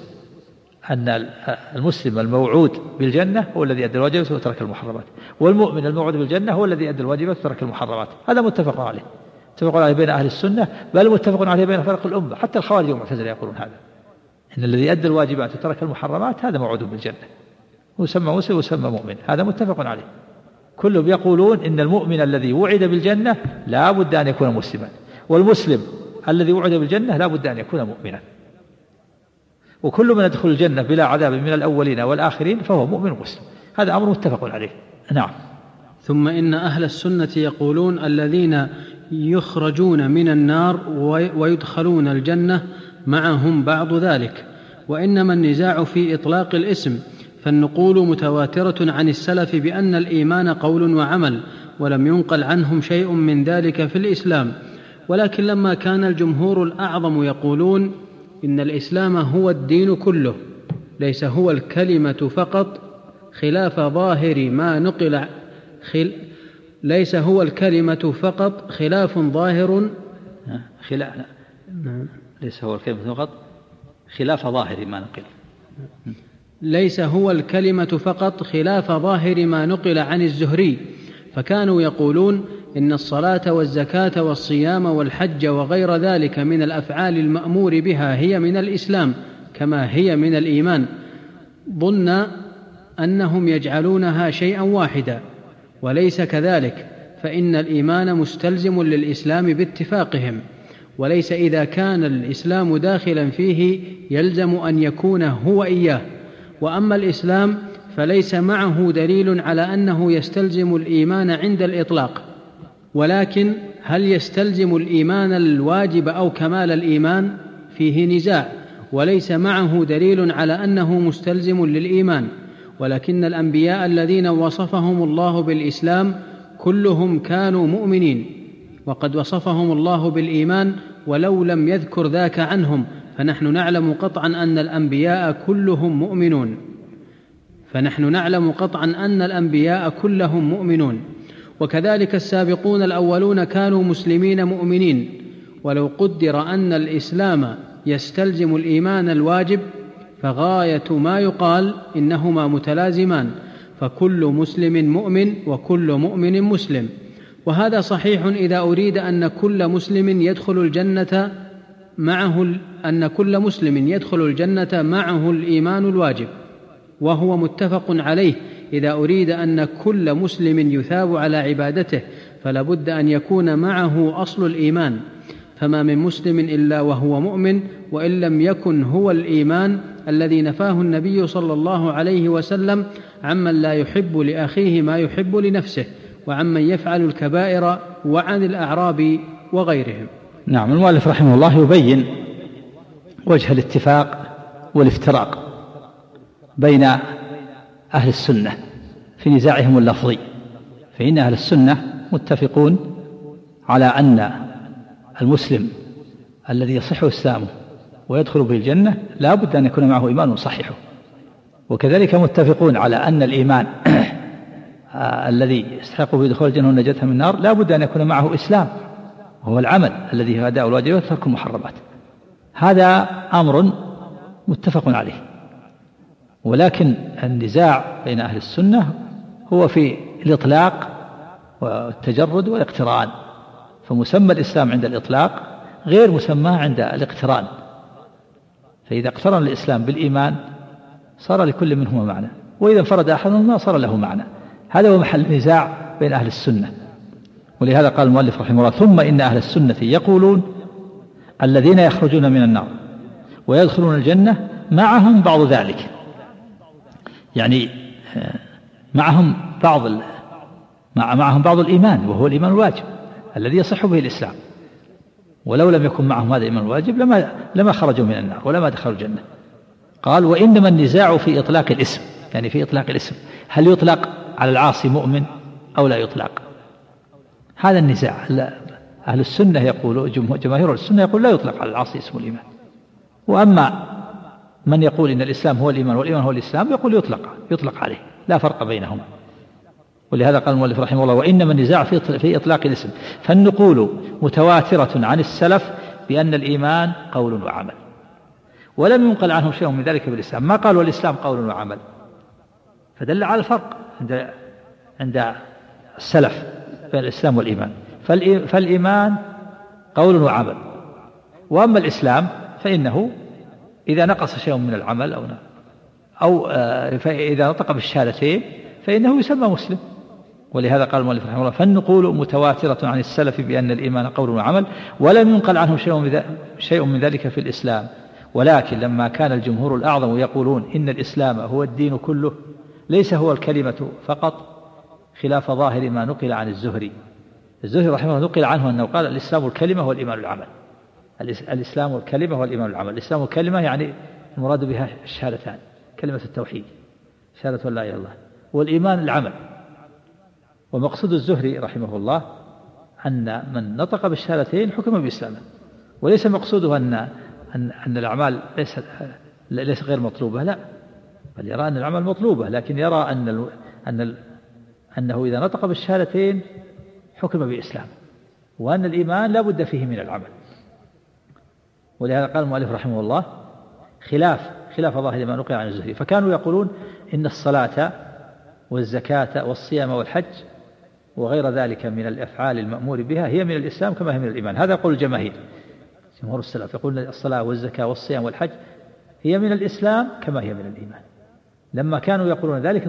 المسلم الموعود بالجنة هو الذي أدى الواجبات وترك المحرمات، والمؤمن الموعود بالجنة هو الذي أدى الواجبات وترك المحرمات. هذا متفق عليه، متفق عليه بين أهل السنة، بل متفق عليه بين فرق الأمة. حتى الخوارج والمعتزلة يقولون هذا، إن الذي أدى الواجبات وترك المحرمات هذا موعود بالجنة، ويسمى مسلم ويسمى مؤمن، هذا متفق عليه. كلهم يقولون إن المؤمن الذي وعد بالجنة لا بد أن يكون مسلما، والمسلم الذي وعد بالجنة لا بد أن يكون مؤمنا، وكل من يدخل الجنة بلا عذاب من الأولين والآخرين فهو مؤمن مسلم، هذا أمر متفق عليه. نعم. ثم إن أهل السنة يقولون الذين يخرجون من النار ويدخلون الجنة معهم بعض ذلك، وإنما النزاع في إطلاق الاسم، فالنقول متواترة عن السلف بأن الإيمان قول وعمل، ولم ينقل عنهم شيء من ذلك في الإسلام. ولكن لما كان الجمهور الأعظم يقولون إن الإسلام هو الدين كله، ليس هو الكلمة فقط خلاف ظاهر ما نقل ليس هو الكلمة فقط خلاف ظاهر ليس هو الكلمة فقط خلاف ظاهر ما نقل ليس هو الكلمة فقط خلاف ظاهر ما نقل عن الزهري، فكانوا يقولون إن الصلاة والزكاة والصيام والحج وغير ذلك من الأفعال المأمور بها هي من الإسلام كما هي من الإيمان، ظن أنهم يجعلونها شيئا واحدا، وليس كذلك، فإن الإيمان مستلزم للإسلام باتفاقهم، وليس إذا كان الإسلام داخلا فيه يلزم أن يكون هو إياه. وأما الإسلام فليس معه دليل على أنه يستلزم الإيمان عند الإطلاق، ولكن هل يستلزم الإيمان الواجب أو كمال الإيمان فيه نزاع، وليس معه دليل على أنه مستلزم للإيمان. ولكن الأنبياء الذين وصفهم الله بالإسلام كلهم كانوا مؤمنين، وقد وصفهم الله بالإيمان ولو لم يذكر ذاك عنهم، فنحن نعلم قطعا أن الأنبياء كلهم مؤمنون. وكذلك السابقون الأولون كانوا مسلمين مؤمنين. ولو قدر أن الإسلام يستلزم الإيمان الواجب فغاية ما يقال إنهما متلازمان، فكل مسلم مؤمن وكل مؤمن مسلم. وهذا صحيح إذا أريد أن كل مسلم يدخل الجنة معه الإيمان الواجب، وهو متفق عليه إذا أريد أن كل مسلم يثاب على عبادته، فلا بد أن يكون معه أصل الإيمان، فما من مسلم إلا وهو مؤمن، وإن لم يكن هو الإيمان الذي نفاه النبي صلى الله عليه وسلم عمن لا يحب لأخيه ما يحب لنفسه، وعمن يفعل الكبائر، وعن الأعراب وغيرهم. نعم. المؤلف رحمه الله يبين وجه الاتفاق والافتراق بين أهل السنة في نزاعهم اللفظي، فإن أهل السنة متفقون على أن المسلم الذي يصح إسلامه ويدخل به الجنة لا بد أن يكون معه إيمان صحيح، وكذلك متفقون على أن الإيمان الذي يستحق به دخول الجنة والنجاة من النار لا بد أن يكون معه إسلام، وهو العمل الذي هو أداء الواجبات وترك المحرمات. هذا أمر متفق عليه. ولكن النزاع بين أهل السنة هو في الإطلاق والتجرد والاقتران، فمسمى الإسلام عند الإطلاق غير مسمى عند الاقتران، فإذا اقترن الإسلام بالإيمان صار لكل منهما معنى، وإذا انفرد أحدهما صار له معنى. هذا هو محل نزاع بين أهل السنة. ولهذا قال المؤلف رحمه الله: ثم إن أهل السنة يقولون الذين يخرجون من النار ويدخلون الجنة معهم بعض ذلك، يعني معهم بعض الإيمان، وهو الإيمان الواجب الذي يصح به الإسلام، ولو لم يكن معهم هذا الإيمان الواجب لما خرجوا من النار ولما دخلوا الجنة. قال: وإنما النزاع في إطلاق الاسم، يعني في إطلاق الاسم، هل يطلق على العاصي مؤمن أو لا يطلق؟ هذا النزاع. أهل السنة يقول، جماهير السنة يقول لا يطلق على العاصي اسم الإيمان، وأما من يقول إن الإسلام هو الإيمان والإيمان هو الإسلام يقول يطلق عليه، لا فرق بينهما. ولهذا قال المؤلف رحمه الله: وإنما النزاع في إطلاق الاسم، فالنقول متواترة عن السلف بأن الإيمان قول وعمل، ولم ينقل عنهم شيء من ذلك بالإسلام، ما قالوا الإسلام قول وعمل، فدل على الفرق عند السلف بين الإسلام والإيمان. فالإيمان قول وعمل، وأما الإسلام فإنه إذا نقص شيء من العمل أو إذا نطق بالشهادتين فإنه يسمى مسلم. ولهذا قال المؤلف رحمه الله: فالنقول متواترة عن السلف بأن الإيمان قول وعمل، ولم ينقل عنهم شيء من ذلك في الإسلام. ولكن لما كان الجمهور الأعظم يقولون إن الإسلام هو الدين كله، ليس هو الكلمة فقط، خلاف ظاهر ما نقل عن الزهري رحمه الله، نقل عنه أنه قال: الإسلام الكلمة والإيمان العمل. الإسلام الكلمة والإيمان العمل. الإسلام الكلمة يعني المراد بها الشهادتان، كلمة التوحيد، شهادة لا إله إلا الله، والإيمان العمل. ومقصود الزهري رحمه الله أن من نطق بالشهادتين حكم بإسلامه، وليس مقصوده أن الأعمال ليس غير مطلوبة، لا، بل يرى أن الأعمال مطلوبة، لكن يرى أنه إذا نطق بالشهادتين حكم بإسلام، وأن الإيمان لا بد فيه من العمل. ولهذا قال المؤلف رحمه الله خلاف ظاهر ما نقل عن الزهري، فكانوا يقولون إن الصلاة والزكاة والصيام والحج وغير ذلك من الأفعال المأمور بها هي من الإسلام كما هي من الإيمان. هذا يقول الجماهير، جمهور السلف يقول الصلاة والزكاة والصيام والحج هي من الإسلام كما هي من الإيمان. لما كانوا يقولون ذلك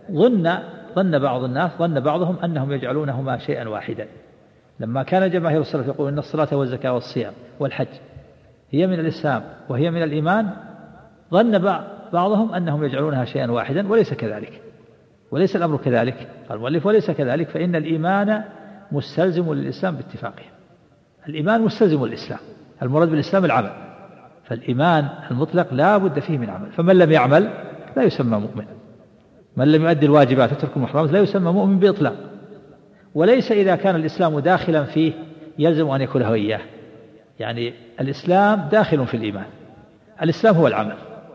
ظن بعضهم أنهم يجعلونهما شيئا واحدا. لما كان جماهير السلف يقول إن الصلاة والزكاة والصيام والحج هي من الإسلام وهي من الإيمان، ظن بعضهم أنهم يجعلونها شيئا واحدا، وليس كذلك، وليس الأمر كذلك. قال المؤلف وليس كذلك، فإن الإيمان مستلزم للإسلام باتفاقه. الإيمان مستلزم للإسلام، المراد بالإسلام العمل، فالإيمان المطلق لا بد فيه من عمل، فمن لم يعمل لا يسمى مؤمن، من لم يؤدي الواجبات وترك المحرمات لا يسمى مؤمن بإطلاق. وليس إذا كان الإسلام داخلا فيه يلزم أن يكون هو إياه، يعني الإسلام داخل في الإيمان، الإسلام هو العمل،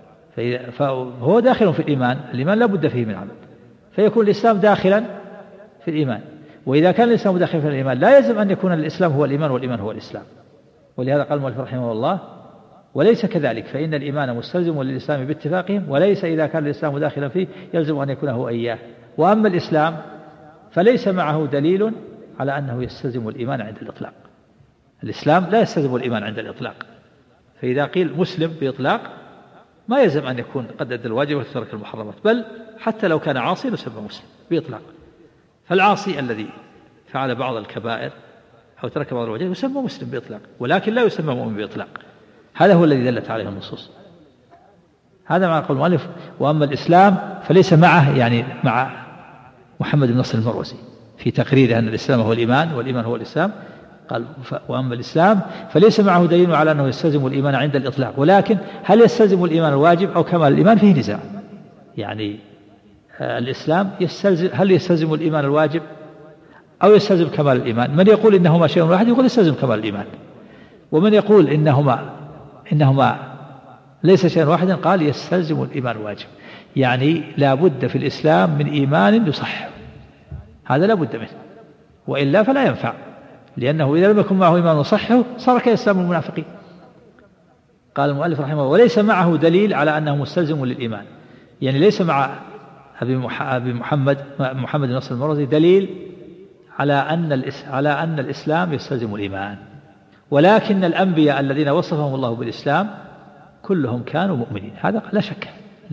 فهو داخل في الإيمان، الإيمان لا بد فيه من عمل، فيكون الإسلام داخلا في الإيمان. وإذا كان الإسلام داخلا في الإيمان لا يلزم أن يكون الإسلام هو الإيمان والإيمان هو الإسلام. ولهذا قال المؤلف رحمه الله وليس كذلك، فإن الإيمان مستلزم للإسلام باتفاقهم، وليس إذا كان الإسلام داخلا فيه يلزم أن يكون هو إياه. وأما الإسلام فليس معه دليل على أنه يستلزم الإيمان عند الإطلاق. الإسلام لا يستلزم الإيمان عند الإطلاق، فإذا قيل مسلم بإطلاق ما يلزم أن يكون قد أدى الواجب وترك المحرمات، بل حتى لو كان عاصي يسمى مسلم بإطلاق. فالعاصي الذي فعل بعض الكبائر أو ترك بعض الواجب يسمى مسلم بإطلاق، ولكن لا يسمى مؤمن بإطلاق. هذا هو الذي دلت عليه النصوص. هذا ما قال المؤلف. وأما الإسلام فليس معه، يعني مع محمد بن نصر المروزي في تقريره أن الإسلام هو الإيمان والإيمان هو الإسلام، قال وأما الإسلام فليس معه دليل على أنه يستلزم الإيمان عند الإطلاق، ولكن هل يستلزم الإيمان الواجب أو كمال الإيمان فيه نزاع. يعني الإسلام هل يستلزم الإيمان الواجب أو يستلزم كمال الإيمان؟ من يقول إنهما شيء واحد يقول يستلزم كمال الإيمان، ومن يقول إنهما ليس شيئا واحدا قال يستلزم الإيمان الواجب. يعني لا بد في الإسلام من إيمان يصح، هذا لا بد منه، وإلا فلا ينفع، لأنه إذا لم يكن معه إيمان يصحه صار كإسلام المنافقين. قال المؤلف رحمه الله وليس معه دليل على أنه مستلزم للإيمان، يعني ليس مع أبي محمد بن نصر المروزي دليل على أن الإسلام يستلزم الإيمان، ولكن الأنبياء الذين وصفهم الله بالإسلام كلهم كانوا مؤمنين، هذا لا شك،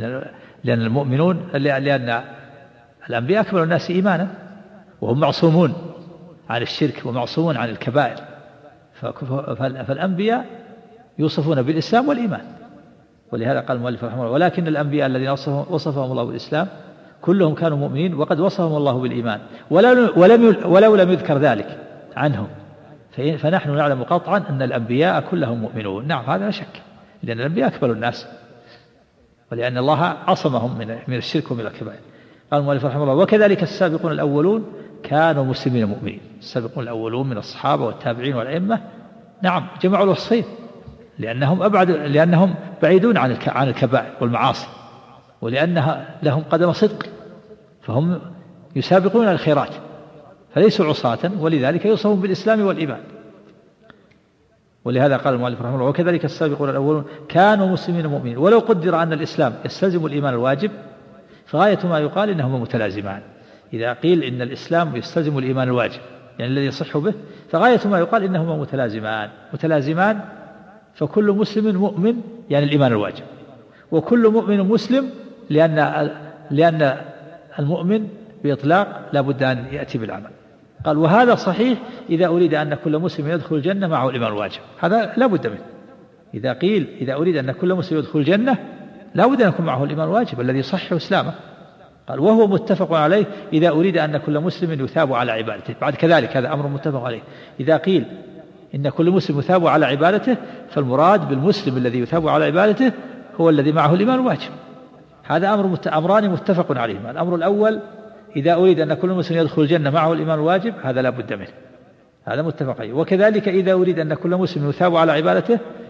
لأن الأنبياء أكمل الناس إيمانا، وهم معصومون عن الشرك ومعصومون عن الكبائر، فالأنبياء يوصفون بالإسلام والإيمان. ولهذا قال المؤلف رحمه الله ولكن الأنبياء الذين وصفهم الله بالإسلام كلهم كانوا مؤمنين وقد وصفهم الله بالإيمان، ولو لم يذكر ذلك عنهم، فنحن نعلم قطعا أن الأنبياء كلهم مؤمنون. نعم هذا لا شك، لأن الأنبياء أكمل الناس، ولأن الله عصمهم من الشرك ومن الكبائر. قال المؤلف رحمه الله وكذلك السابقون الأولون كانوا مسلمين مؤمنين. السابقون الأولون من الصحابة والتابعين والأئمة نعم جمعوا الوصفين، لأنهم بعيدون عن الكبائر والمعاصي، ولأنها لهم قدم صدق، فهم يسابقون الخيرات، فليسوا عصاة، ولذلك يوصفون بالإسلام والإيمان. ولهذا قال المؤلف رحمه الله وكذلك السابقون الأولون كانوا مسلمين مؤمنين. ولو قدر أن الإسلام يستلزم الإيمان الواجب فغاية ما يقال إنهما متلازمان. إذا قيل إن الإسلام يستلزم الإيمان الواجب يعني الذي يصح به، فغاية ما يقال إنهما متلازمان، فكل مسلم مؤمن يعني الإيمان الواجب، وكل مؤمن مسلم لأن المؤمن بإطلاق لا بد أن يأتي بالعمل. قال وهذا صحيح إذا أريد أن كل مسلم يدخل الجنة معه الإيمان الواجب، هذا لا بد منه. إذا أريد أن كل مسلم يدخل الجنة لا بد أن يكون معه الإيمان الواجب الذي يصح إسلامه. قال وهو متفق عليه إذا أريد أن كل مسلم يثاب على عبادته. بعد كذلك هذا أمر متفق عليه، إذا قيل إن كل مسلم يثاب على عبادته فالمراد بالمسلم الذي يثاب على عبادته هو الذي معه الإيمان الواجب. هذا أمران متفق عليهما. الأمر الأول إذا أريد أن كل مسلم يدخل الجنة معه الإيمان الواجب، هذا لا بد منه، هذا متفق عليه. وكذلك إذا أريد أن كل مسلم يثاب على عبادته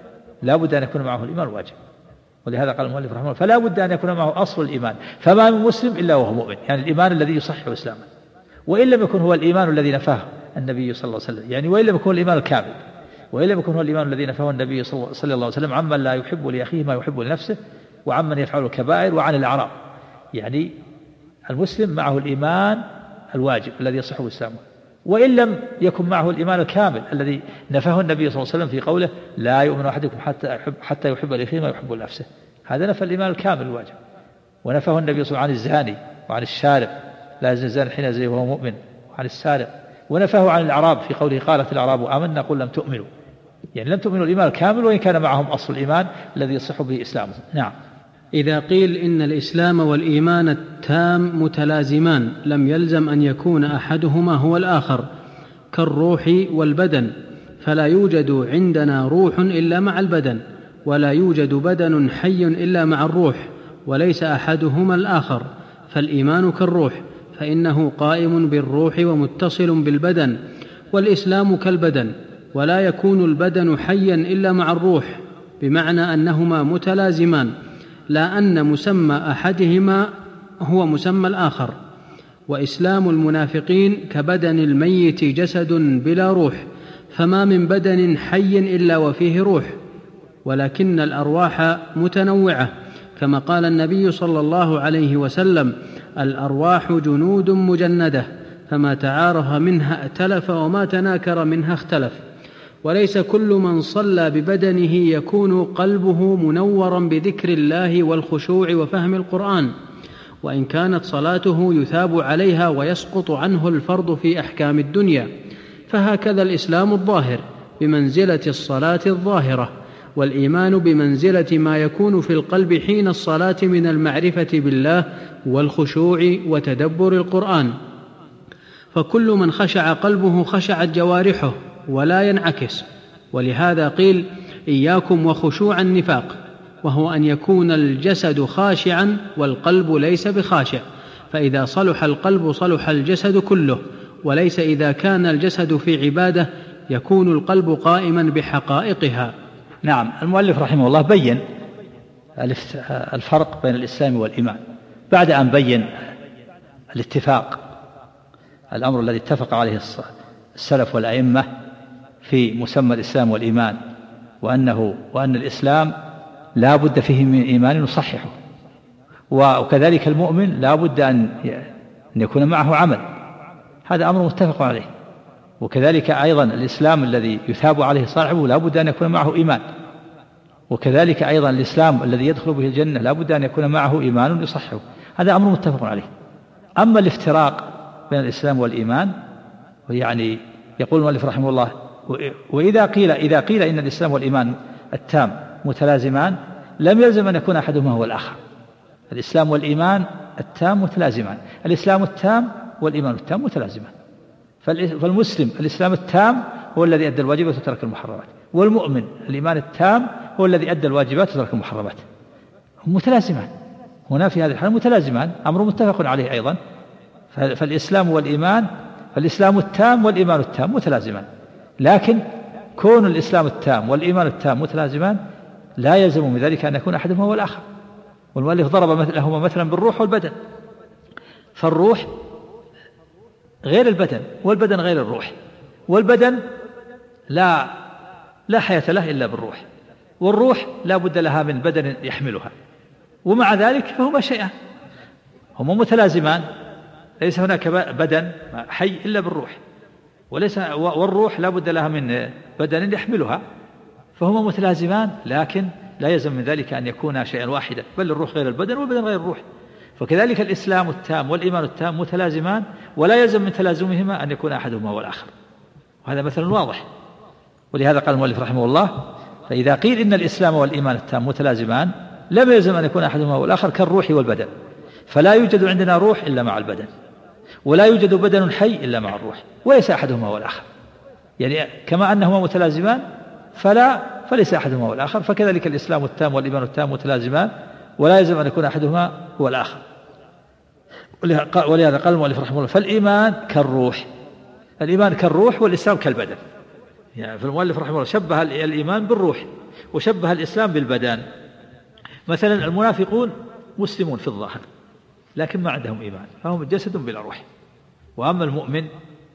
لا بد أن يكون معه الإيمان الواجب. ولهذا قال المؤلف رحمه الله فلا بد أن يكون معه أصل الإيمان، فما من مسلم إلا وهو مؤمن، يعني الإيمان الذي يصحح إسلامه، وإن لم يكن هو الإيمان الذي نفاه النبي صلى الله عليه وسلم، يعني وإن لم يكن الإيمان الكامل، وإن لم يكن هو الإيمان الذي نفاه النبي صلى الله عليه وسلم عمن لا يحب لأخيه ما يحب لنفسه، وعمن يفعل الكبائر، وعن الأعراب. يعني المسلم معه الإيمان الواجب الذي يصح إسلامه، وإن لم يكن معه الإيمان الكامل الذي نفاه النبي صلى الله عليه وسلم في قوله لا يؤمن أحدكم حتى يحب لأخيه ما يحب لنفسه، هذا نفى الإيمان الكامل الواجب. ونفاه النبي صلى الله عليه وسلم عن الزاني وعن الشارب لا يزني الزاني حين يزني وهو مؤمن، وعن السارق. ونفاه عن الأعراب في قوله قالت الأعراب آمنا قل لم تؤمنوا، يعني لم تؤمنوا الإيمان الكامل وإن كان معهم أصل الإيمان الذي يصح به إسلامهم. نعم. إذا قيل إن الإسلام والإيمان التام متلازمان لم يلزم أن يكون أحدهما هو الآخر، كالروح والبدن، فلا يوجد عندنا روح إلا مع البدن، ولا يوجد بدن حي إلا مع الروح، وليس أحدهما الآخر. فالإيمان كالروح فإنه قائم بالروح ومتصل بالبدن، والإسلام كالبدن، ولا يكون البدن حيا إلا مع الروح، بمعنى أنهما متلازمان، لا أن مسمى أحدهما هو مسمى الآخر. وإسلام المنافقين كبدن الميت جسد بلا روح، فما من بدن حي إلا وفيه روح، ولكن الأرواح متنوعة، كما قال النبي صلى الله عليه وسلم الأرواح جنود مجندة، فما تعارف منها ائتلف وما تناكر منها اختلف. وليس كل من صلى ببدنه يكون قلبه منورا بذكر الله والخشوع وفهم القرآن، وإن كانت صلاته يثاب عليها ويسقط عنه الفرض في أحكام الدنيا. فهكذا الإسلام الظاهر بمنزلة الصلاة الظاهرة، والإيمان بمنزلة ما يكون في القلب حين الصلاة من المعرفة بالله والخشوع وتدبر القرآن. فكل من خشع قلبه خشعت جوارحه، ولا ينعكس. ولهذا قيل إياكم وخشوع النفاق، وهو أن يكون الجسد خاشعا والقلب ليس بخاشع، فإذا صلح القلب صلح الجسد كله، وليس إذا كان الجسد في عبادة يكون القلب قائما بحقائقها. نعم. المؤلف رحمه الله بين الفرق بين الإسلام والإيمان بعد أن بين الاتفاق، الأمر الذي اتفق عليه السلف والأئمة في مسمى الإسلام والإيمان، وأن الإسلام لا بد فيه من إيمان يصححه، وكذلك المؤمن لا بد أن يكون معه عمل، هذا أمر متفق عليه. وكذلك أيضا الإسلام الذي يثاب عليه صاحبه لا بد أن يكون معه إيمان، وكذلك أيضا الإسلام الذي يدخل به الجنة لا بد أن يكون معه إيمان يصححه، هذا أمر متفق عليه. أما الافتراق بين الإسلام والإيمان، يعني يقول المؤلف رحمه الله إذا قيل إن الإسلام والإيمان التام متلازمان لم يلزم أن يكون أحدهما هو الآخر. الإسلام والإيمان التام متلازمان، الإسلام التام والإيمان التام متلازمان. فالمسلم الإسلام التام هو الذي أدى الواجبات وترك المحرمات، والمؤمن الإيمان التام هو الذي أدى الواجبات وترك المحرمات، هم متلازمان هنا في هذه الحالة، متلازمان، أمر متفق عليه أيضا. فالإسلام والإيمان، فالإسلام التام والإيمان التام متلازمان، لكن كون الإسلام التام والإيمان التام متلازمان لا يلزم من ذلك أن يكون أحدهما هو الآخر. والمؤلف ضرب لهما مثلا بالروح والبدن، فالروح غير البدن والبدن غير الروح، والبدن لا حياة له إلا بالروح، والروح لا بد لها من بدن يحملها، ومع ذلك فهما شيئان، هما متلازمان، ليس هناك بدن حي إلا بالروح، والروح لا بد لها من بدن يحملها، فهما متلازمان، لكن لا يلزم من ذلك أن يكون شيئا واحدا، بل الروح غير البدن والبدن غير الروح. فكذلك الإسلام التام والإيمان التام متلازمان، ولا يلزم من تلازمهما أن يكون أحدهما هو الآخر، وهذا مثل واضح. ولهذا قال المؤلف رحمه الله فإذا قيل إن الإسلام والإيمان التام متلازمان لم يلزم أن يكون أحدهما هو الآخر، كالروح والبدن، فلا يوجد عندنا روح إلا مع البدن، ولا يوجد بدن حي إلا مع الروح، وليس أحدهما هو الآخر. يعني كما أنهما متلازمان فليس أحدهما هو الآخر، فكذلك الإسلام التام والإيمان التام متلازمان، ولا يلزم أن يكون أحدهما هو الآخر. ولهذا قال المؤلف رحمه الله فالإيمان كالروح، الإيمان كالروح والإسلام كالبدن. يعني فالمؤلف رحمه الله شبه الإيمان بالروح، وشبه الإسلام بالبدن. مثلا المنافقون مسلمون في الظاهر لكن ما عندهم إيمان، فهم جسد بلا روح. وأما المؤمن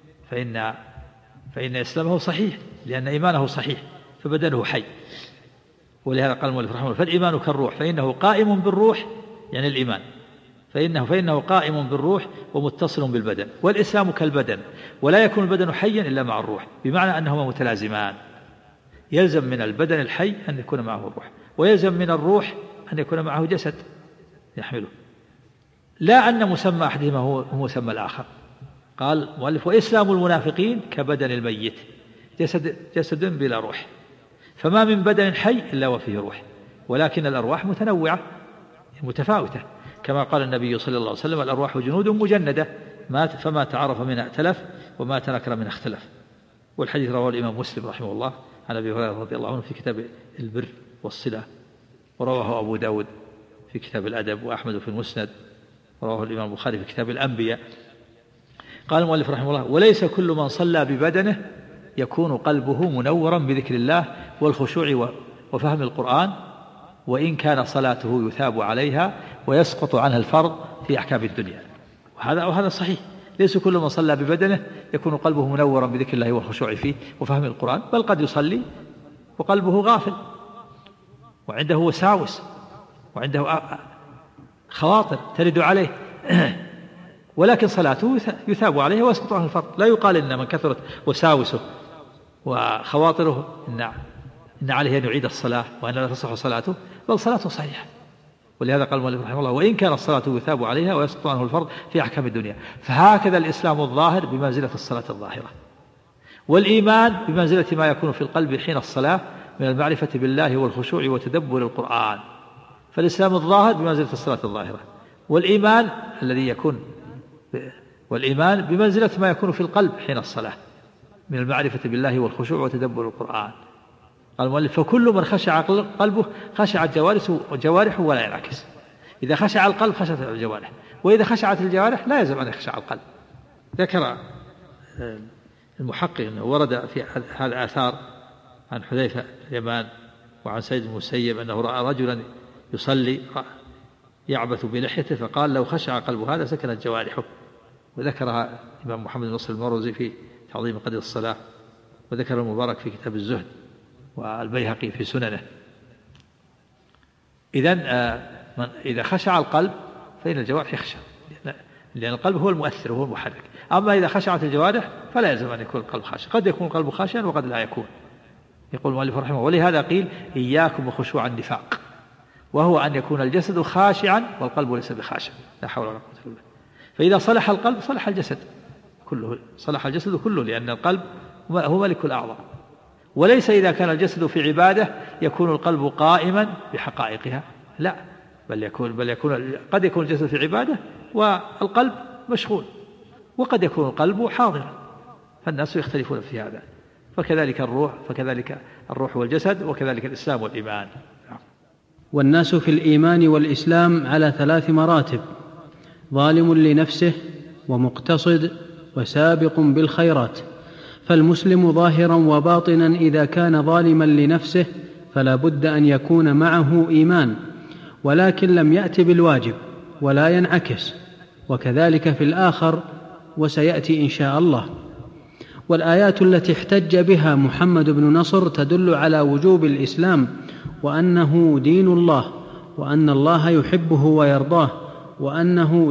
فإن إسلامه صحيح لأن إيمانه صحيح فبدنه حي. ولهذا قال المؤلف رحمه الله: فالإيمان كالروح فإنه قائم بالروح، يعني الإيمان فإنه قائم بالروح ومتصل بالبدن. والإسلام كالبدن ولا يكون البدن حيا إلا مع الروح، بمعنى أنهما متلازمان. يلزم من البدن الحي أن يكون معه الروح، ويلزم من الروح أن يكون معه جسد يحمله، لا أن مسمى أحدهما هو مسمى الآخر. قال المؤلف: وإسلام المنافقين كبدن الميت، جسد بلا روح. فما من بدن حي إلا وفيه روح، ولكن الأرواح متنوعة متفاوتة، كما قال النبي صلى الله عليه وسلم: الأرواح جنود مجندة فما تعرف منها ائتلف وما تنكر منها اختلف. والحديث رواه الإمام مسلم رحمه الله عن أبي هريرة رضي الله عنه في كتاب البر والصلة، ورواه أبو داود في كتاب الأدب، وأحمد في المسند، ورواه الإمام البخاري في كتاب الأنبياء. قال المؤلف رحمه الله: وليس كل من صلى ببدنه يكون قلبه منورا بذكر الله والخشوع وفهم القرآن، وإن كان صلاته يثاب عليها ويسقط عنها الفرض في أحكام الدنيا. وهذا صحيح، ليس كل من صلى ببدنه يكون قلبه منورا بذكر الله والخشوع فيه وفهم القرآن، بل قد يصلي وقلبه غافل وعنده وساوس وعنده خواطر ترد عليه ولكن صلاته يثاب عليها ويسقط عنها الفرض. لا يقال إن من كثرت وساوسه وخواطره إن عليه أن يعيد الصلاة وأن لا تصح صلاته، بل صلاته صحيحة. ولهذا قال المؤلف رحمه الله: وإن كان الصلاة يثاب عليها ويسقط عنه الفرض في أحكام الدنيا. فهكذا الإسلام الظاهر بمنزلة الصلاة الظاهرة، والإيمان بمنزلة ما يكون في القلب حين الصلاة من المعرفة بالله والخشوع وتدبر القرآن. فالإسلام الظاهر بمنزلة الصلاة الظاهرة، والإيمان بمنزلة ما يكون في القلب حين الصلاة من المعرفة بالله والخشوع وتدبر القرآن. قال المؤلف: فكل من خشع قلبه خشعت جوارحه ولا ينعكس. إذا خشع القلب خشعت الجوارح، وإذا خشعت الجوارح لا يلزم أن يخشع القلب. ذكر المحقق أنه ورد في هذا آثار عن حذيفة اليمان وعن سيد المسيب أنه رأى رجلا يصلي يعبث بلحيته فقال: لو خشع قلب هذا سكنت جوارحه. وذكرها الإمام محمد بن نصر المروزي في تعظيم قدر الصلاة، وذكر المبارك في كتاب الزهد، والبيهقي في سننه. إذا خشع القلب فإن الجوارح يخشع، لأن القلب هو المؤثر وهو المحرك. أما إذا خشعت الجوارح فلا يلزم أن يكون القلب خاشع، قد يكون القلب خاشعا وقد لا يكون. يقول المؤلف رحمه الله: ولهذا قيل: إياكم وخشوع النفاق، وهو أن يكون الجسد خاشعا والقلب ليس بخاشع. لا حول ولا قوة إلا بالله. فإذا صلح القلب صلح الجسد كله، صلح الجسد كله، لأن القلب هو ملك الأعضاء. وليس إذا كان الجسد في عبادة يكون القلب قائما بحقائقها، لا، بل قد يكون الجسد في عبادة والقلب مشغول، وقد يكون القلب حاضرا، فالناس يختلفون في هذا. فكذلك الروح والجسد، وكذلك الإسلام والإيمان. والناس في الإيمان والإسلام على 3 مراتب: ظالم لنفسه ومقتصد وسابق بالخيرات. فالمسلم ظاهرا وباطنا إذا كان ظالما لنفسه فلا بد أن يكون معه إيمان، ولكن لم يأت بالواجب ولا ينعكس، وكذلك في الآخر، وسيأتي إن شاء الله. والآيات التي احتج بها محمد بن نصر تدل على وجوب الإسلام، وأنه دين الله، وأن الله يحبه ويرضاه، وأنه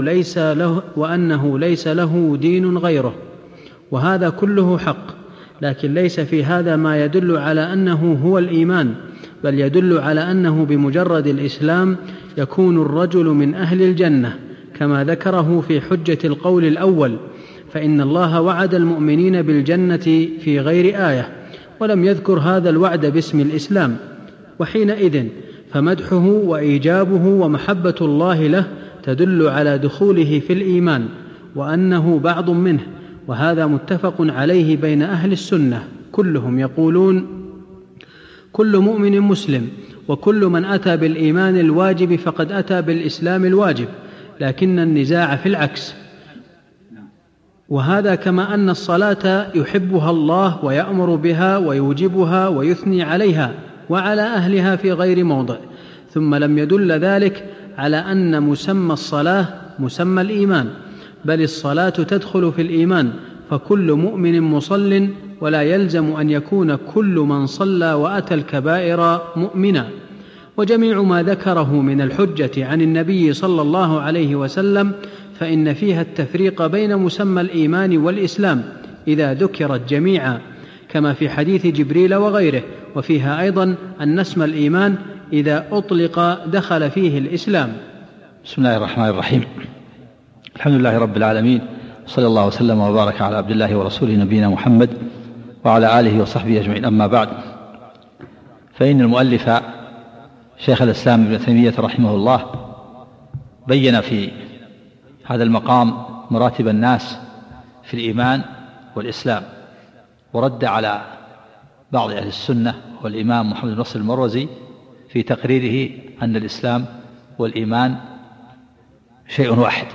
ليس له دين غيره. وهذا كله حق، لكن ليس في هذا ما يدل على أنه هو الإيمان، بل يدل على أنه بمجرد الإسلام يكون الرجل من أهل الجنة، كما ذكره في حجة القول الأول: فإن الله وعد المؤمنين بالجنة في غير آية، ولم يذكر هذا الوعد باسم الإسلام. وحينئذ فمدحه وإيجابه ومحبة الله له تدل على دخوله في الإيمان، وأنه بعض منه. وهذا متفق عليه بين أهل السنة، كلهم يقولون: كل مؤمن مسلم، وكل من أتى بالإيمان الواجب فقد أتى بالإسلام الواجب، لكن النزاع في العكس. وهذا كما أن الصلاة يحبها الله ويأمر بها ويوجبها ويثني عليها، وعلى أهلها في غير موضع. ثم لم يدل ذلك على أن مسمى الصلاة مسمى الإيمان، بل الصلاة تدخل في الإيمان، فكل مؤمن مصل، ولا يلزم أن يكون كل من صلى وأتى الكبائر مؤمنا. وجميع ما ذكره من الحجة عن النبي صلى الله عليه وسلم فإن فيها التفريق بين مسمى الإيمان والإسلام إذا ذكرت جميعا، كما في حديث جبريل وغيره. وفيها أيضا أن اسم الإيمان إذا أطلق دخل فيه الإسلام. بسم الله الرحمن الرحيم. الحمد لله رب العالمين، صلى الله وسلم وبارك على عبد الله ورسوله نبينا محمد وعلى آله وصحبه أجمعين. أما بعد، فإن المؤلف شيخ الإسلام ابن تيمية رحمه الله بين في هذا المقام مراتب الناس في الإيمان والإسلام، ورد على بعض أهل السنة والإمام محمد بن نصر المروزي في تقريره أن الإسلام والإيمان شيء واحد،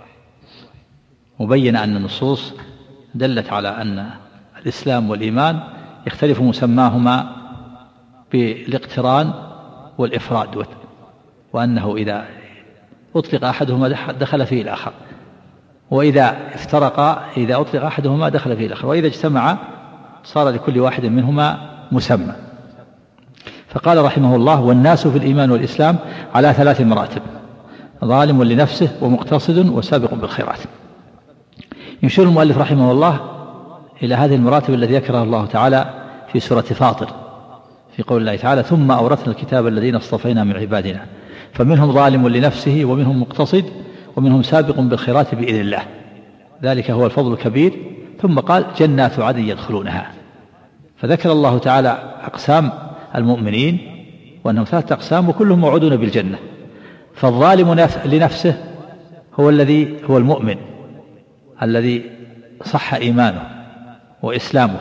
مبين أن النصوص دلت على أن الإسلام والإيمان يختلف مسماهما بالاقتران والإفراد، وأنه إذا أطلق أحدهما دخل فيه الآخر، وإذا افترقا إذا أطلق أحدهما دخل فيه الآخر، وإذا اجتمعا صار لكل واحد منهما مسمى. فقال رحمه الله: والناس في الإيمان والإسلام على 3 مراتب: ظالم لنفسه ومقتصد وسابق بالخيرات. يشير المؤلف رحمه الله إلى هذه المراتب التي ذكرها الله تعالى في سورة فاطر في قول الله تعالى: ثم أورثنا الكتاب الذين اصطفينا من عبادنا فمنهم ظالم لنفسه ومنهم مقتصد ومنهم سابق بالخيرات بإذن الله، ذلك هو الفضل الكبير. ثم قال: جنات عدن يدخلونها. فذكر الله تعالى أقسام المؤمنين وأنهم 3 أقسام وكلهم موعودون بالجنة. فالظالم لنفسه هو المؤمن الذي صح إيمانه وإسلامه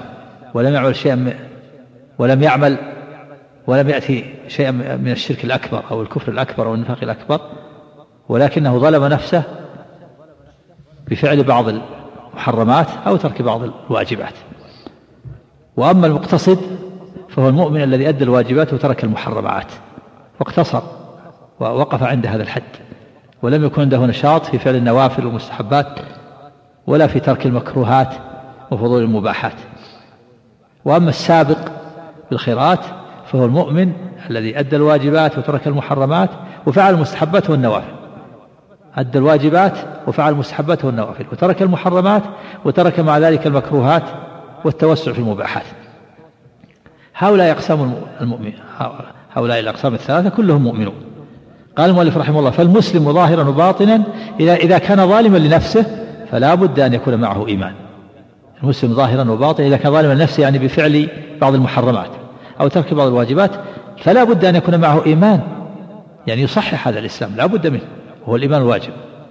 ولم يأتي شيئا من الشرك الأكبر أو الكفر الأكبر أو النفاق الأكبر، ولكنه ظلم نفسه بفعل بعض المحرمات أو ترك بعض الواجبات. وأما المقتصد فهو المؤمن الذي أدى الواجبات وترك المحرمات واقتصر ووقف عند هذا الحد، ولم يكن عنده نشاط في فعل النوافل والمستحبات ولا في ترك المكروهات وفضول المباحات. وأما السابق بالخيرات فهو المؤمن الذي أدى الواجبات وترك المحرمات وفعل المستحبات والنوافل، أدى الواجبات وفعل المستحبات والنوافل وترك المحرمات وترك مع ذلك المكروهات والتوسع في المباحات. هؤلاء أقسام المؤمن، هؤلاء الأقسام ال3 كلهم مؤمنون. قال المؤلف رحمه الله: فالمسلم ظاهرا وباطنا إذا كان ظالما لنفسه فلا بد أن يكون معه إيمان. المسلم ظاهرا وباطنا إذا كان ظالما لنفسه يعني بفعل بعض المحرمات أو ترك بعض الواجبات فلا بد أن يكون معه إيمان، يعني يصحح هذا الإسلام، لا بد منه، وهو الإيمان الواجب.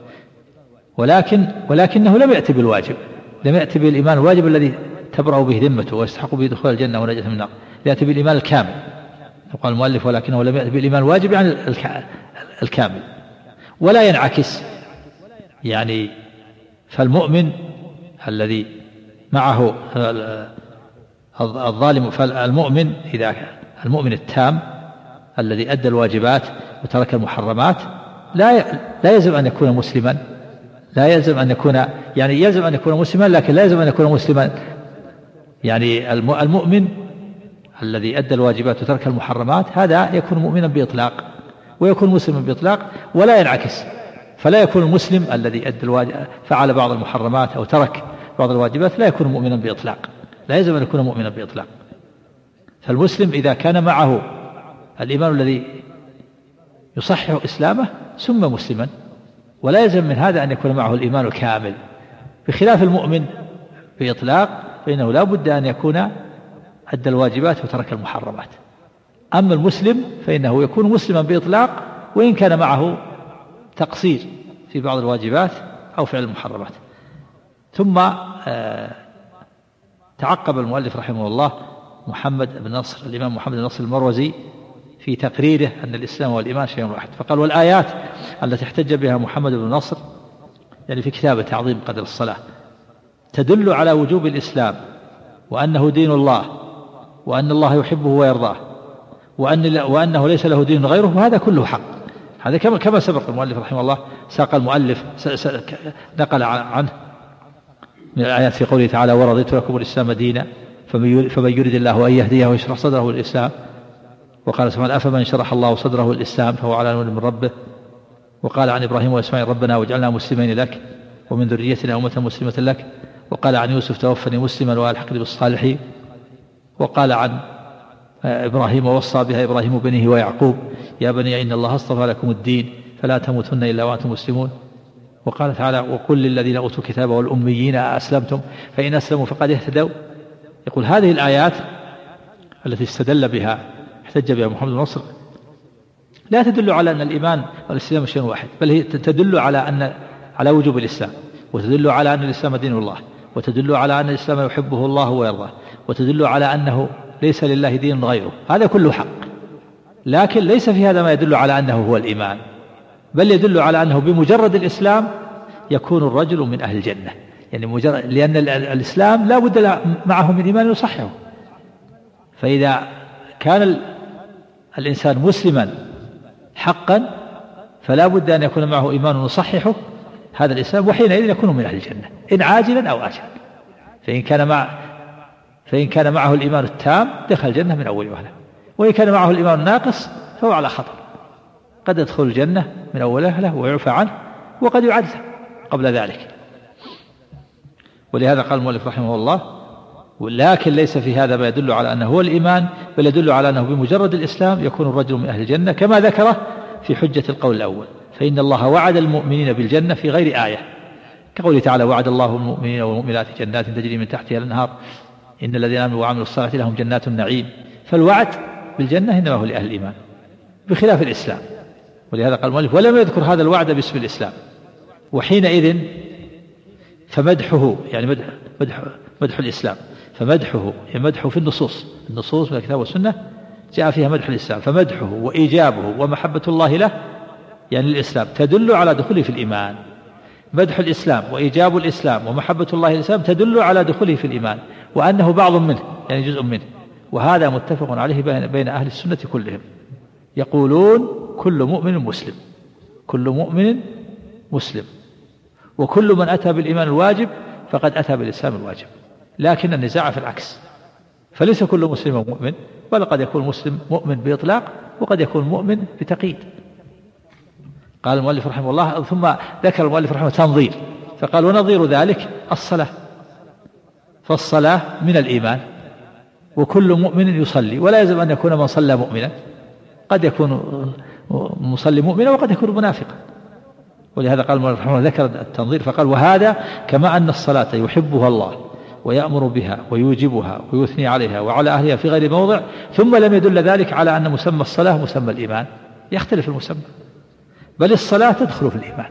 ولكنه لم يأتي بالواجب، لم يأتي بالإيمان الواجب الذي تبرأ به ذمته ويستحق به دخول الجنة ونجاة من النار، يأتي بالإيمان الكامل. قال المؤلف: ولكنه لم يأتي بالإيمان الواجب يعني الكامل. ولا ينعكس، يعني فالمؤمن الذي معه الظالم، فالمؤمن إذا كان المؤمن التام الذي أدى الواجبات وترك المحرمات لا يلزم أن يكون مسلما، لا يلزم أن يكون، يعني يلزم أن يكون مسلما لكن لا يلزم أن يكون مسلما. يعني المؤمن الذي أدى الواجبات وترك المحرمات هذا يكون مؤمنا بإطلاق ويكون مسلما بإطلاق، ولا ينعكس. فلا يكون المسلم الذي فعل بعض المحرمات أو ترك بعض الواجبات لا يكون مؤمنا بإطلاق، لا يلزم أن يكون مؤمنا بإطلاق. فالمسلم إذا كان معه الإيمان الذي يصحح إسلامه سمى مسلما، ولا يلزم من هذا أن يكون معه الإيمان الكامل، بخلاف المؤمن بإطلاق فإنه لا بد أن يكون أدى الواجبات وترك المحرمات. أما المسلم فإنه يكون مسلما بإطلاق وإن كان معه تقصير في بعض الواجبات أو فعل المحرمات. ثم تعقب المؤلف رحمه الله الإمام محمد بن نصر المروزي في تقريره أن الإسلام والإيمان شيء واحد، فقال: والآيات التي احتج بها محمد بن نصر يعني في كتاب تعظيم قدر الصلاة تدل على وجوب الإسلام وأنه دين الله وأن الله يحبه ويرضاه، وأنه ليس له دين غيره، وهذا كله حق. هذا كما سبق المؤلف رحمه الله، ساق المؤلف نقل عنه من الآيات في قوله تعالى: ورضيت لكم الإسلام دينا فمن يريد الله أن يهديه ويشرح صدره للإسلام. وقال سبحانه: أفمن شرح الله صدره للإسلام فهو على نور من ربه. وقال عن إبراهيم وإسماعيل: ربنا واجعلنا مسلمين لك ومن ذريتنا أمة مسلمة لك. وقال عن يوسف: توفني مسلما وألحقني بالصالحين. وقال عن إبراهيم: ووصى بها إبراهيم بنيه ويعقوب يا بني إن الله اصطفى لكم الدين فلا تموتن إلا وأنتم مسلمون. وقال تعالى: وقل للذين أوتوا الكتاب والأميين أسلمتم فإن أسلموا فقد اهتدوا. يقول هذه الآيات التي استدل بها احتج بها محمد بن نصر لا تدل على أن الإيمان والإسلام شيء واحد، بل هي تدل على وجوب الإسلام، وتدل على أن الإسلام دين الله، وتدل على أن الإسلام يحبه الله ويرضاه، وتدل على أنه ليس لله دين غيره. هذا كله حق، لكن ليس في هذا ما يدل على أنه هو الإيمان، بل يدل على أنه بمجرد الإسلام يكون الرجل من أهل الجنة. يعني لأن الإسلام لا بد معه من إيمان يصححه. فإذا كان الإنسان مسلما حقا فلا بد أن يكون معه إيمان يصححه هذا الإسلام، وحينئذ يكون من أهل الجنة إن عاجلا أو آجلا. فإن كان معه الإيمان التام دخل الجنة من أول وهلة، وإن كان معه الإيمان الناقص فهو على خطر، قد يدخل الجنة من أول وهلة ويعفى عنه، وقد يعذب قبل ذلك. ولهذا قال المؤلف رحمه الله: ولكن ليس في هذا ما يدل على أنه هو الإيمان، بل يدل على أنه بمجرد الإسلام يكون الرجل من أهل الجنة، كما ذكره في حجة القول الأول: فإن الله وعد المؤمنين بالجنة في غير آية، كقوله تعالى: وعد الله المؤمنين والمؤمنات جنات تجري من تحتها الأنهار إن الذين آمنوا وعملوا الصالحات لهم جنات النعيم. فالوعد بالجنة إنما هو لأهل الإيمان بخلاف الإسلام. ولهذا قال المؤلف: ولم يذكر هذا الوعد باسم الإسلام. وحينئذ فمدحه يعني مدح الإسلام، فمدحه يعني مدحه في النصوص من الكتاب والسنة جاء فيها مدح الإسلام، فمدحه وإيجابه ومحبة الله له يعني الإسلام تدل على دخوله في الإيمان. مدح الإسلام وإيجاب الإسلام ومحبة الله الإسلام تدل على دخوله في الإيمان، وأنه بعض منه يعني جزء منه. وهذا متفق عليه بين أهل السنة كلهم، يقولون كل مؤمن مسلم، كل مؤمن مسلم، وكل من أتى بالإيمان الواجب فقد أتى بالإسلام الواجب. لكن النزاع في العكس، فليس كل مسلم مؤمن، بل قد يكون مسلم مؤمن بإطلاق وقد يكون مؤمن بتقييد. قال المؤلف رحمه الله، ثم ذكر المؤلف رحمه تنظير، فقال: ونظير ذلك الصلاة، فالصلاة من الإيمان، وكل مؤمن يصلي، ولا يلزم أن يكون من صلى مؤمنا، قد يكون مصلي مؤمنا وقد يكون منافقا. ولهذا قال المؤلف رحمه الله ذكر التنظير فقال: وهذا كما أن الصلاة يحبها الله ويأمر بها ويوجبها ويثني عليها وعلى أهلها في غير موضع، ثم لم يدل ذلك على أن مسمى الصلاة مسمى الإيمان، يختلف المسمى، بل الصلاة تدخل في الإيمان،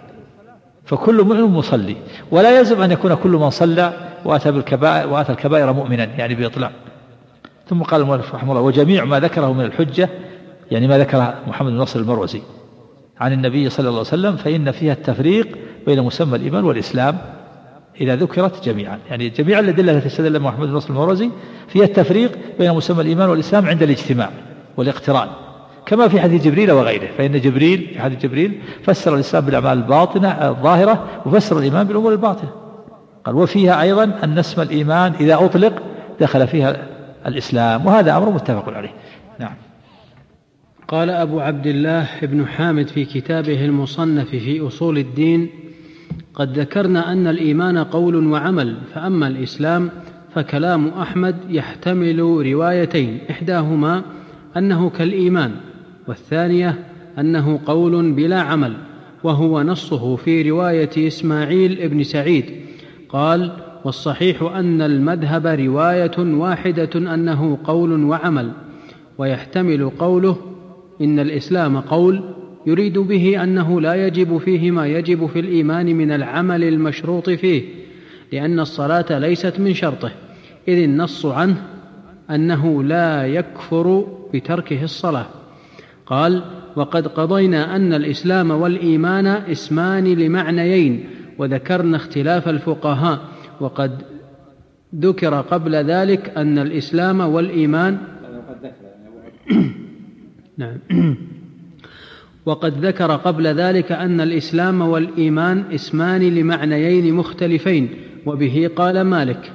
فكل مؤمن مصلي، ولا يلزم أن يكون كل من صلى وأتى الكبائر مؤمنا يعني بإطلاق. ثم قال المؤلف رحمه الله: وجميع ما ذكره من الحجة يعني ما ذكر محمد بن نصر المروزي عن النبي صلى الله عليه وسلم فإن فيها التفريق بين مسمى الإيمان والإسلام إذا ذكرت جميعا، يعني جميع الأدلة التي استدل محمد بن نصر المروزي فيها التفريق بين مسمى الإيمان والإسلام عند الاجتماع والاقتران، كما في حديث جبريل وغيره، فإن جبريل في حديث جبريل فسر الإسلام بالأعمال الباطنة الظاهرة، وفسر الإيمان بالأمور الباطنة. قال: وفيها أيضا أن اسم الإيمان إذا أطلق دخل فيها الإسلام، وهذا أمر متفق عليه. نعم. قال أبو عبد الله ابن حامد في كتابه المصنف في أصول الدين: قد ذكرنا أن الإيمان قول وعمل، فأما الإسلام فكلام أحمد يحتمل روايتين، إحداهما أنه كالإيمان، والثانية أنه قول بلا عمل، وهو نصه في رواية إسماعيل ابن سعيد. قال: والصحيح أن المذهب رواية واحدة أنه قول وعمل، ويحتمل قوله إن الإسلام قول يريد به أنه لا يجب فيه ما يجب في الإيمان من العمل المشروط فيه، لأن الصلاة ليست من شرطه، إذ النص عنه أنه لا يكفر بتركه الصلاة. قال: وقد قضينا أن الإسلام والإيمان اسمان لمعنيين، وذكرنا اختلاف الفقهاء، وقد ذكر قبل ذلك أن الإسلام والإيمان نعم. وقد ذكر قبل ذلك أن الإسلام والإيمان اسمان لمعنيين مختلفين، وبه قال مالك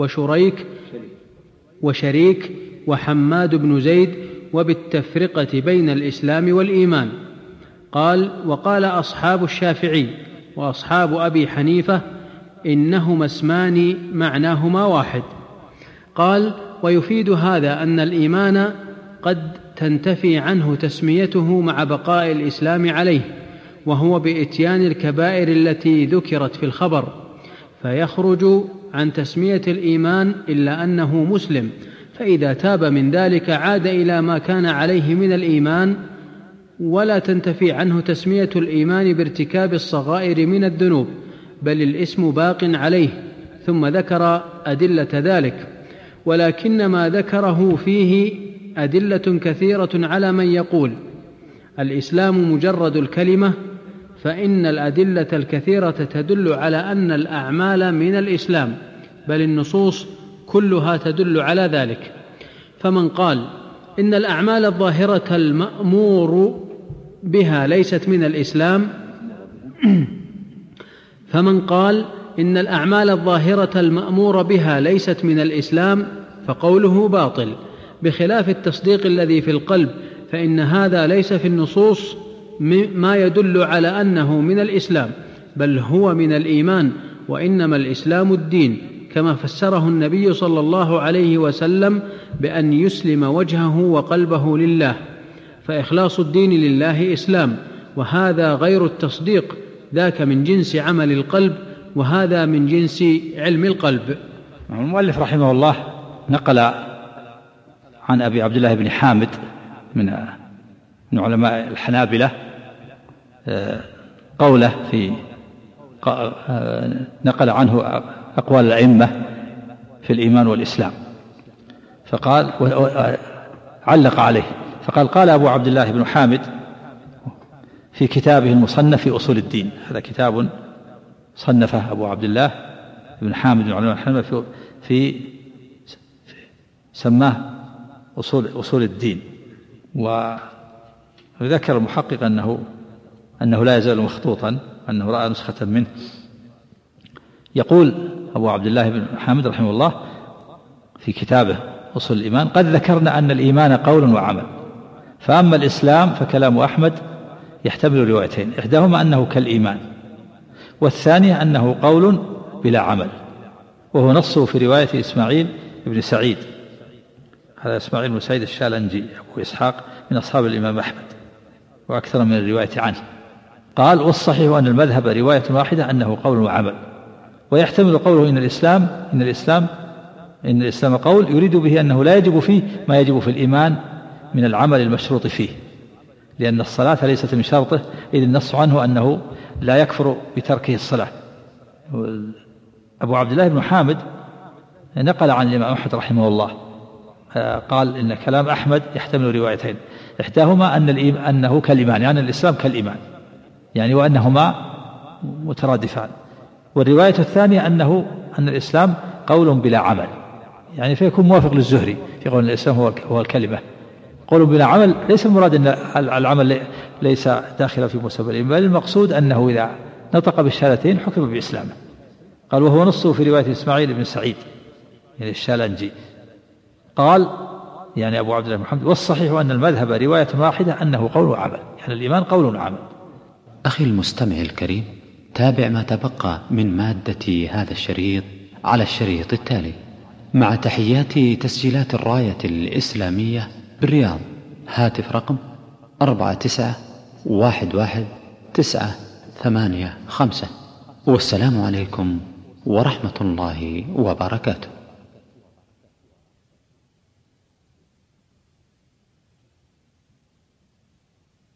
وشريك وحماد بن زيد، وبالتفرقة بين الإسلام والإيمان. قال: وقال أصحاب الشافعي وأصحاب أبي حنيفة إنهما اسمان معناهما واحد. قال: ويفيد هذا أن الإيمان قد تنتفي عنه تسميته مع بقاء الإسلام عليه، وهو بإتيان الكبائر التي ذكرت في الخبر، فيخرج عن تسمية الإيمان إلا أنه مسلم، فإذا تاب من ذلك عاد إلى ما كان عليه من الإيمان، ولا تنتفي عنه تسمية الإيمان بارتكاب الصغائر من الذنوب، بل الاسم باق عليه. ثم ذكر أدلة ذلك، ولكن ما ذكره فيه أدلة كثيرة على من يقول الإسلام مجرد الكلمة، فإن الأدلة الكثيرة تدل على أن الأعمال من الإسلام، بل النصوص كلها تدل على ذلك. فمن قال إن الأعمال الظاهرة المأمور بها ليست من الإسلام فقوله باطل، بخلاف التصديق الذي في القلب، فإن هذا ليس في النصوص ما يدل على أنه من الإسلام، بل هو من الإيمان، وإنما الإسلام الدين، كما فسره النبي صلى الله عليه وسلم بأن يسلم وجهه وقلبه لله، فإخلاص الدين لله إسلام، وهذا غير التصديق، ذاك من جنس عمل القلب، وهذا من جنس علم القلب. المؤلف رحمه الله نقل عن أبي عبد الله بن حامد من علماء الحنابلة قوله نقل عنه أقوال الأئمة في الإيمان والإسلام، فقال علق عليه فقال: قال أبو عبد الله بن حامد في كتابه المصنف في أصول الدين. هذا كتاب صنفه أبو عبد الله بن حامد من علماء الحنابلة في سماه أصول الدين. وذكر المحقق أنه لا يزال مخطوطا، أنه رأى نسخة منه. يقول أبو عبد الله بن حامد رحمه الله في كتابه أصول الإيمان: قد ذكرنا أن الإيمان قول وعمل، فأما الإسلام فكلام أحمد يحتمل روايتين، إحداهما أنه كالإيمان، والثانية أنه قول بلا عمل، وهو نصه في رواية إسماعيل بن سعيد. هذا إسماعيل بن سعيد الشالنجي أبو إسحاق من أصحاب الإمام أحمد، وأكثر من الرواية عنه. قال: والصحيح أن المذهب رواية واحدة أنه قول وعمل، ويحتمل قوله إن الإسلام قول يريد به أنه لا يجب فيه ما يجب في الإيمان من العمل المشروط فيه، لأن الصلاة ليست من شرطه، إذ النص عنه أنه لا يكفر بتركه الصلاة. أبو عبد الله بن حامد نقل عن الإمام أحمد رحمه الله قال إن كلام أحمد يحتمل روايتين، إحداهما أنه كالإيمان، يعني الإسلام كالإيمان، يعني وأنهما مترادفان، والرواية الثانية أن الإسلام قول بلا عمل، يعني فيكون موافق للزهري في قول الإسلام هو الكلمة. قول بلا عمل ليس المراد أن العمل ليس داخلا في مسمى الإيمان، بل المقصود أنه إذا نطق بالشهادتين حكم بإسلامه. قال: وهو نصه في رواية إسماعيل بن سعيد يعني الشالنجي. قال يعني أبو عبد الله بن محمد: والصحيح أن المذهب رواية واحدة أنه قول وعمل، يعني الإيمان قول وعمل. أخي المستمع الكريم، تابع ما تبقى من مادة هذا الشريط على الشريط التالي، مع تحيات تسجيلات الراية الإسلامية بالرياض. هاتف رقم 49111985. والسلام عليكم ورحمة الله وبركاته.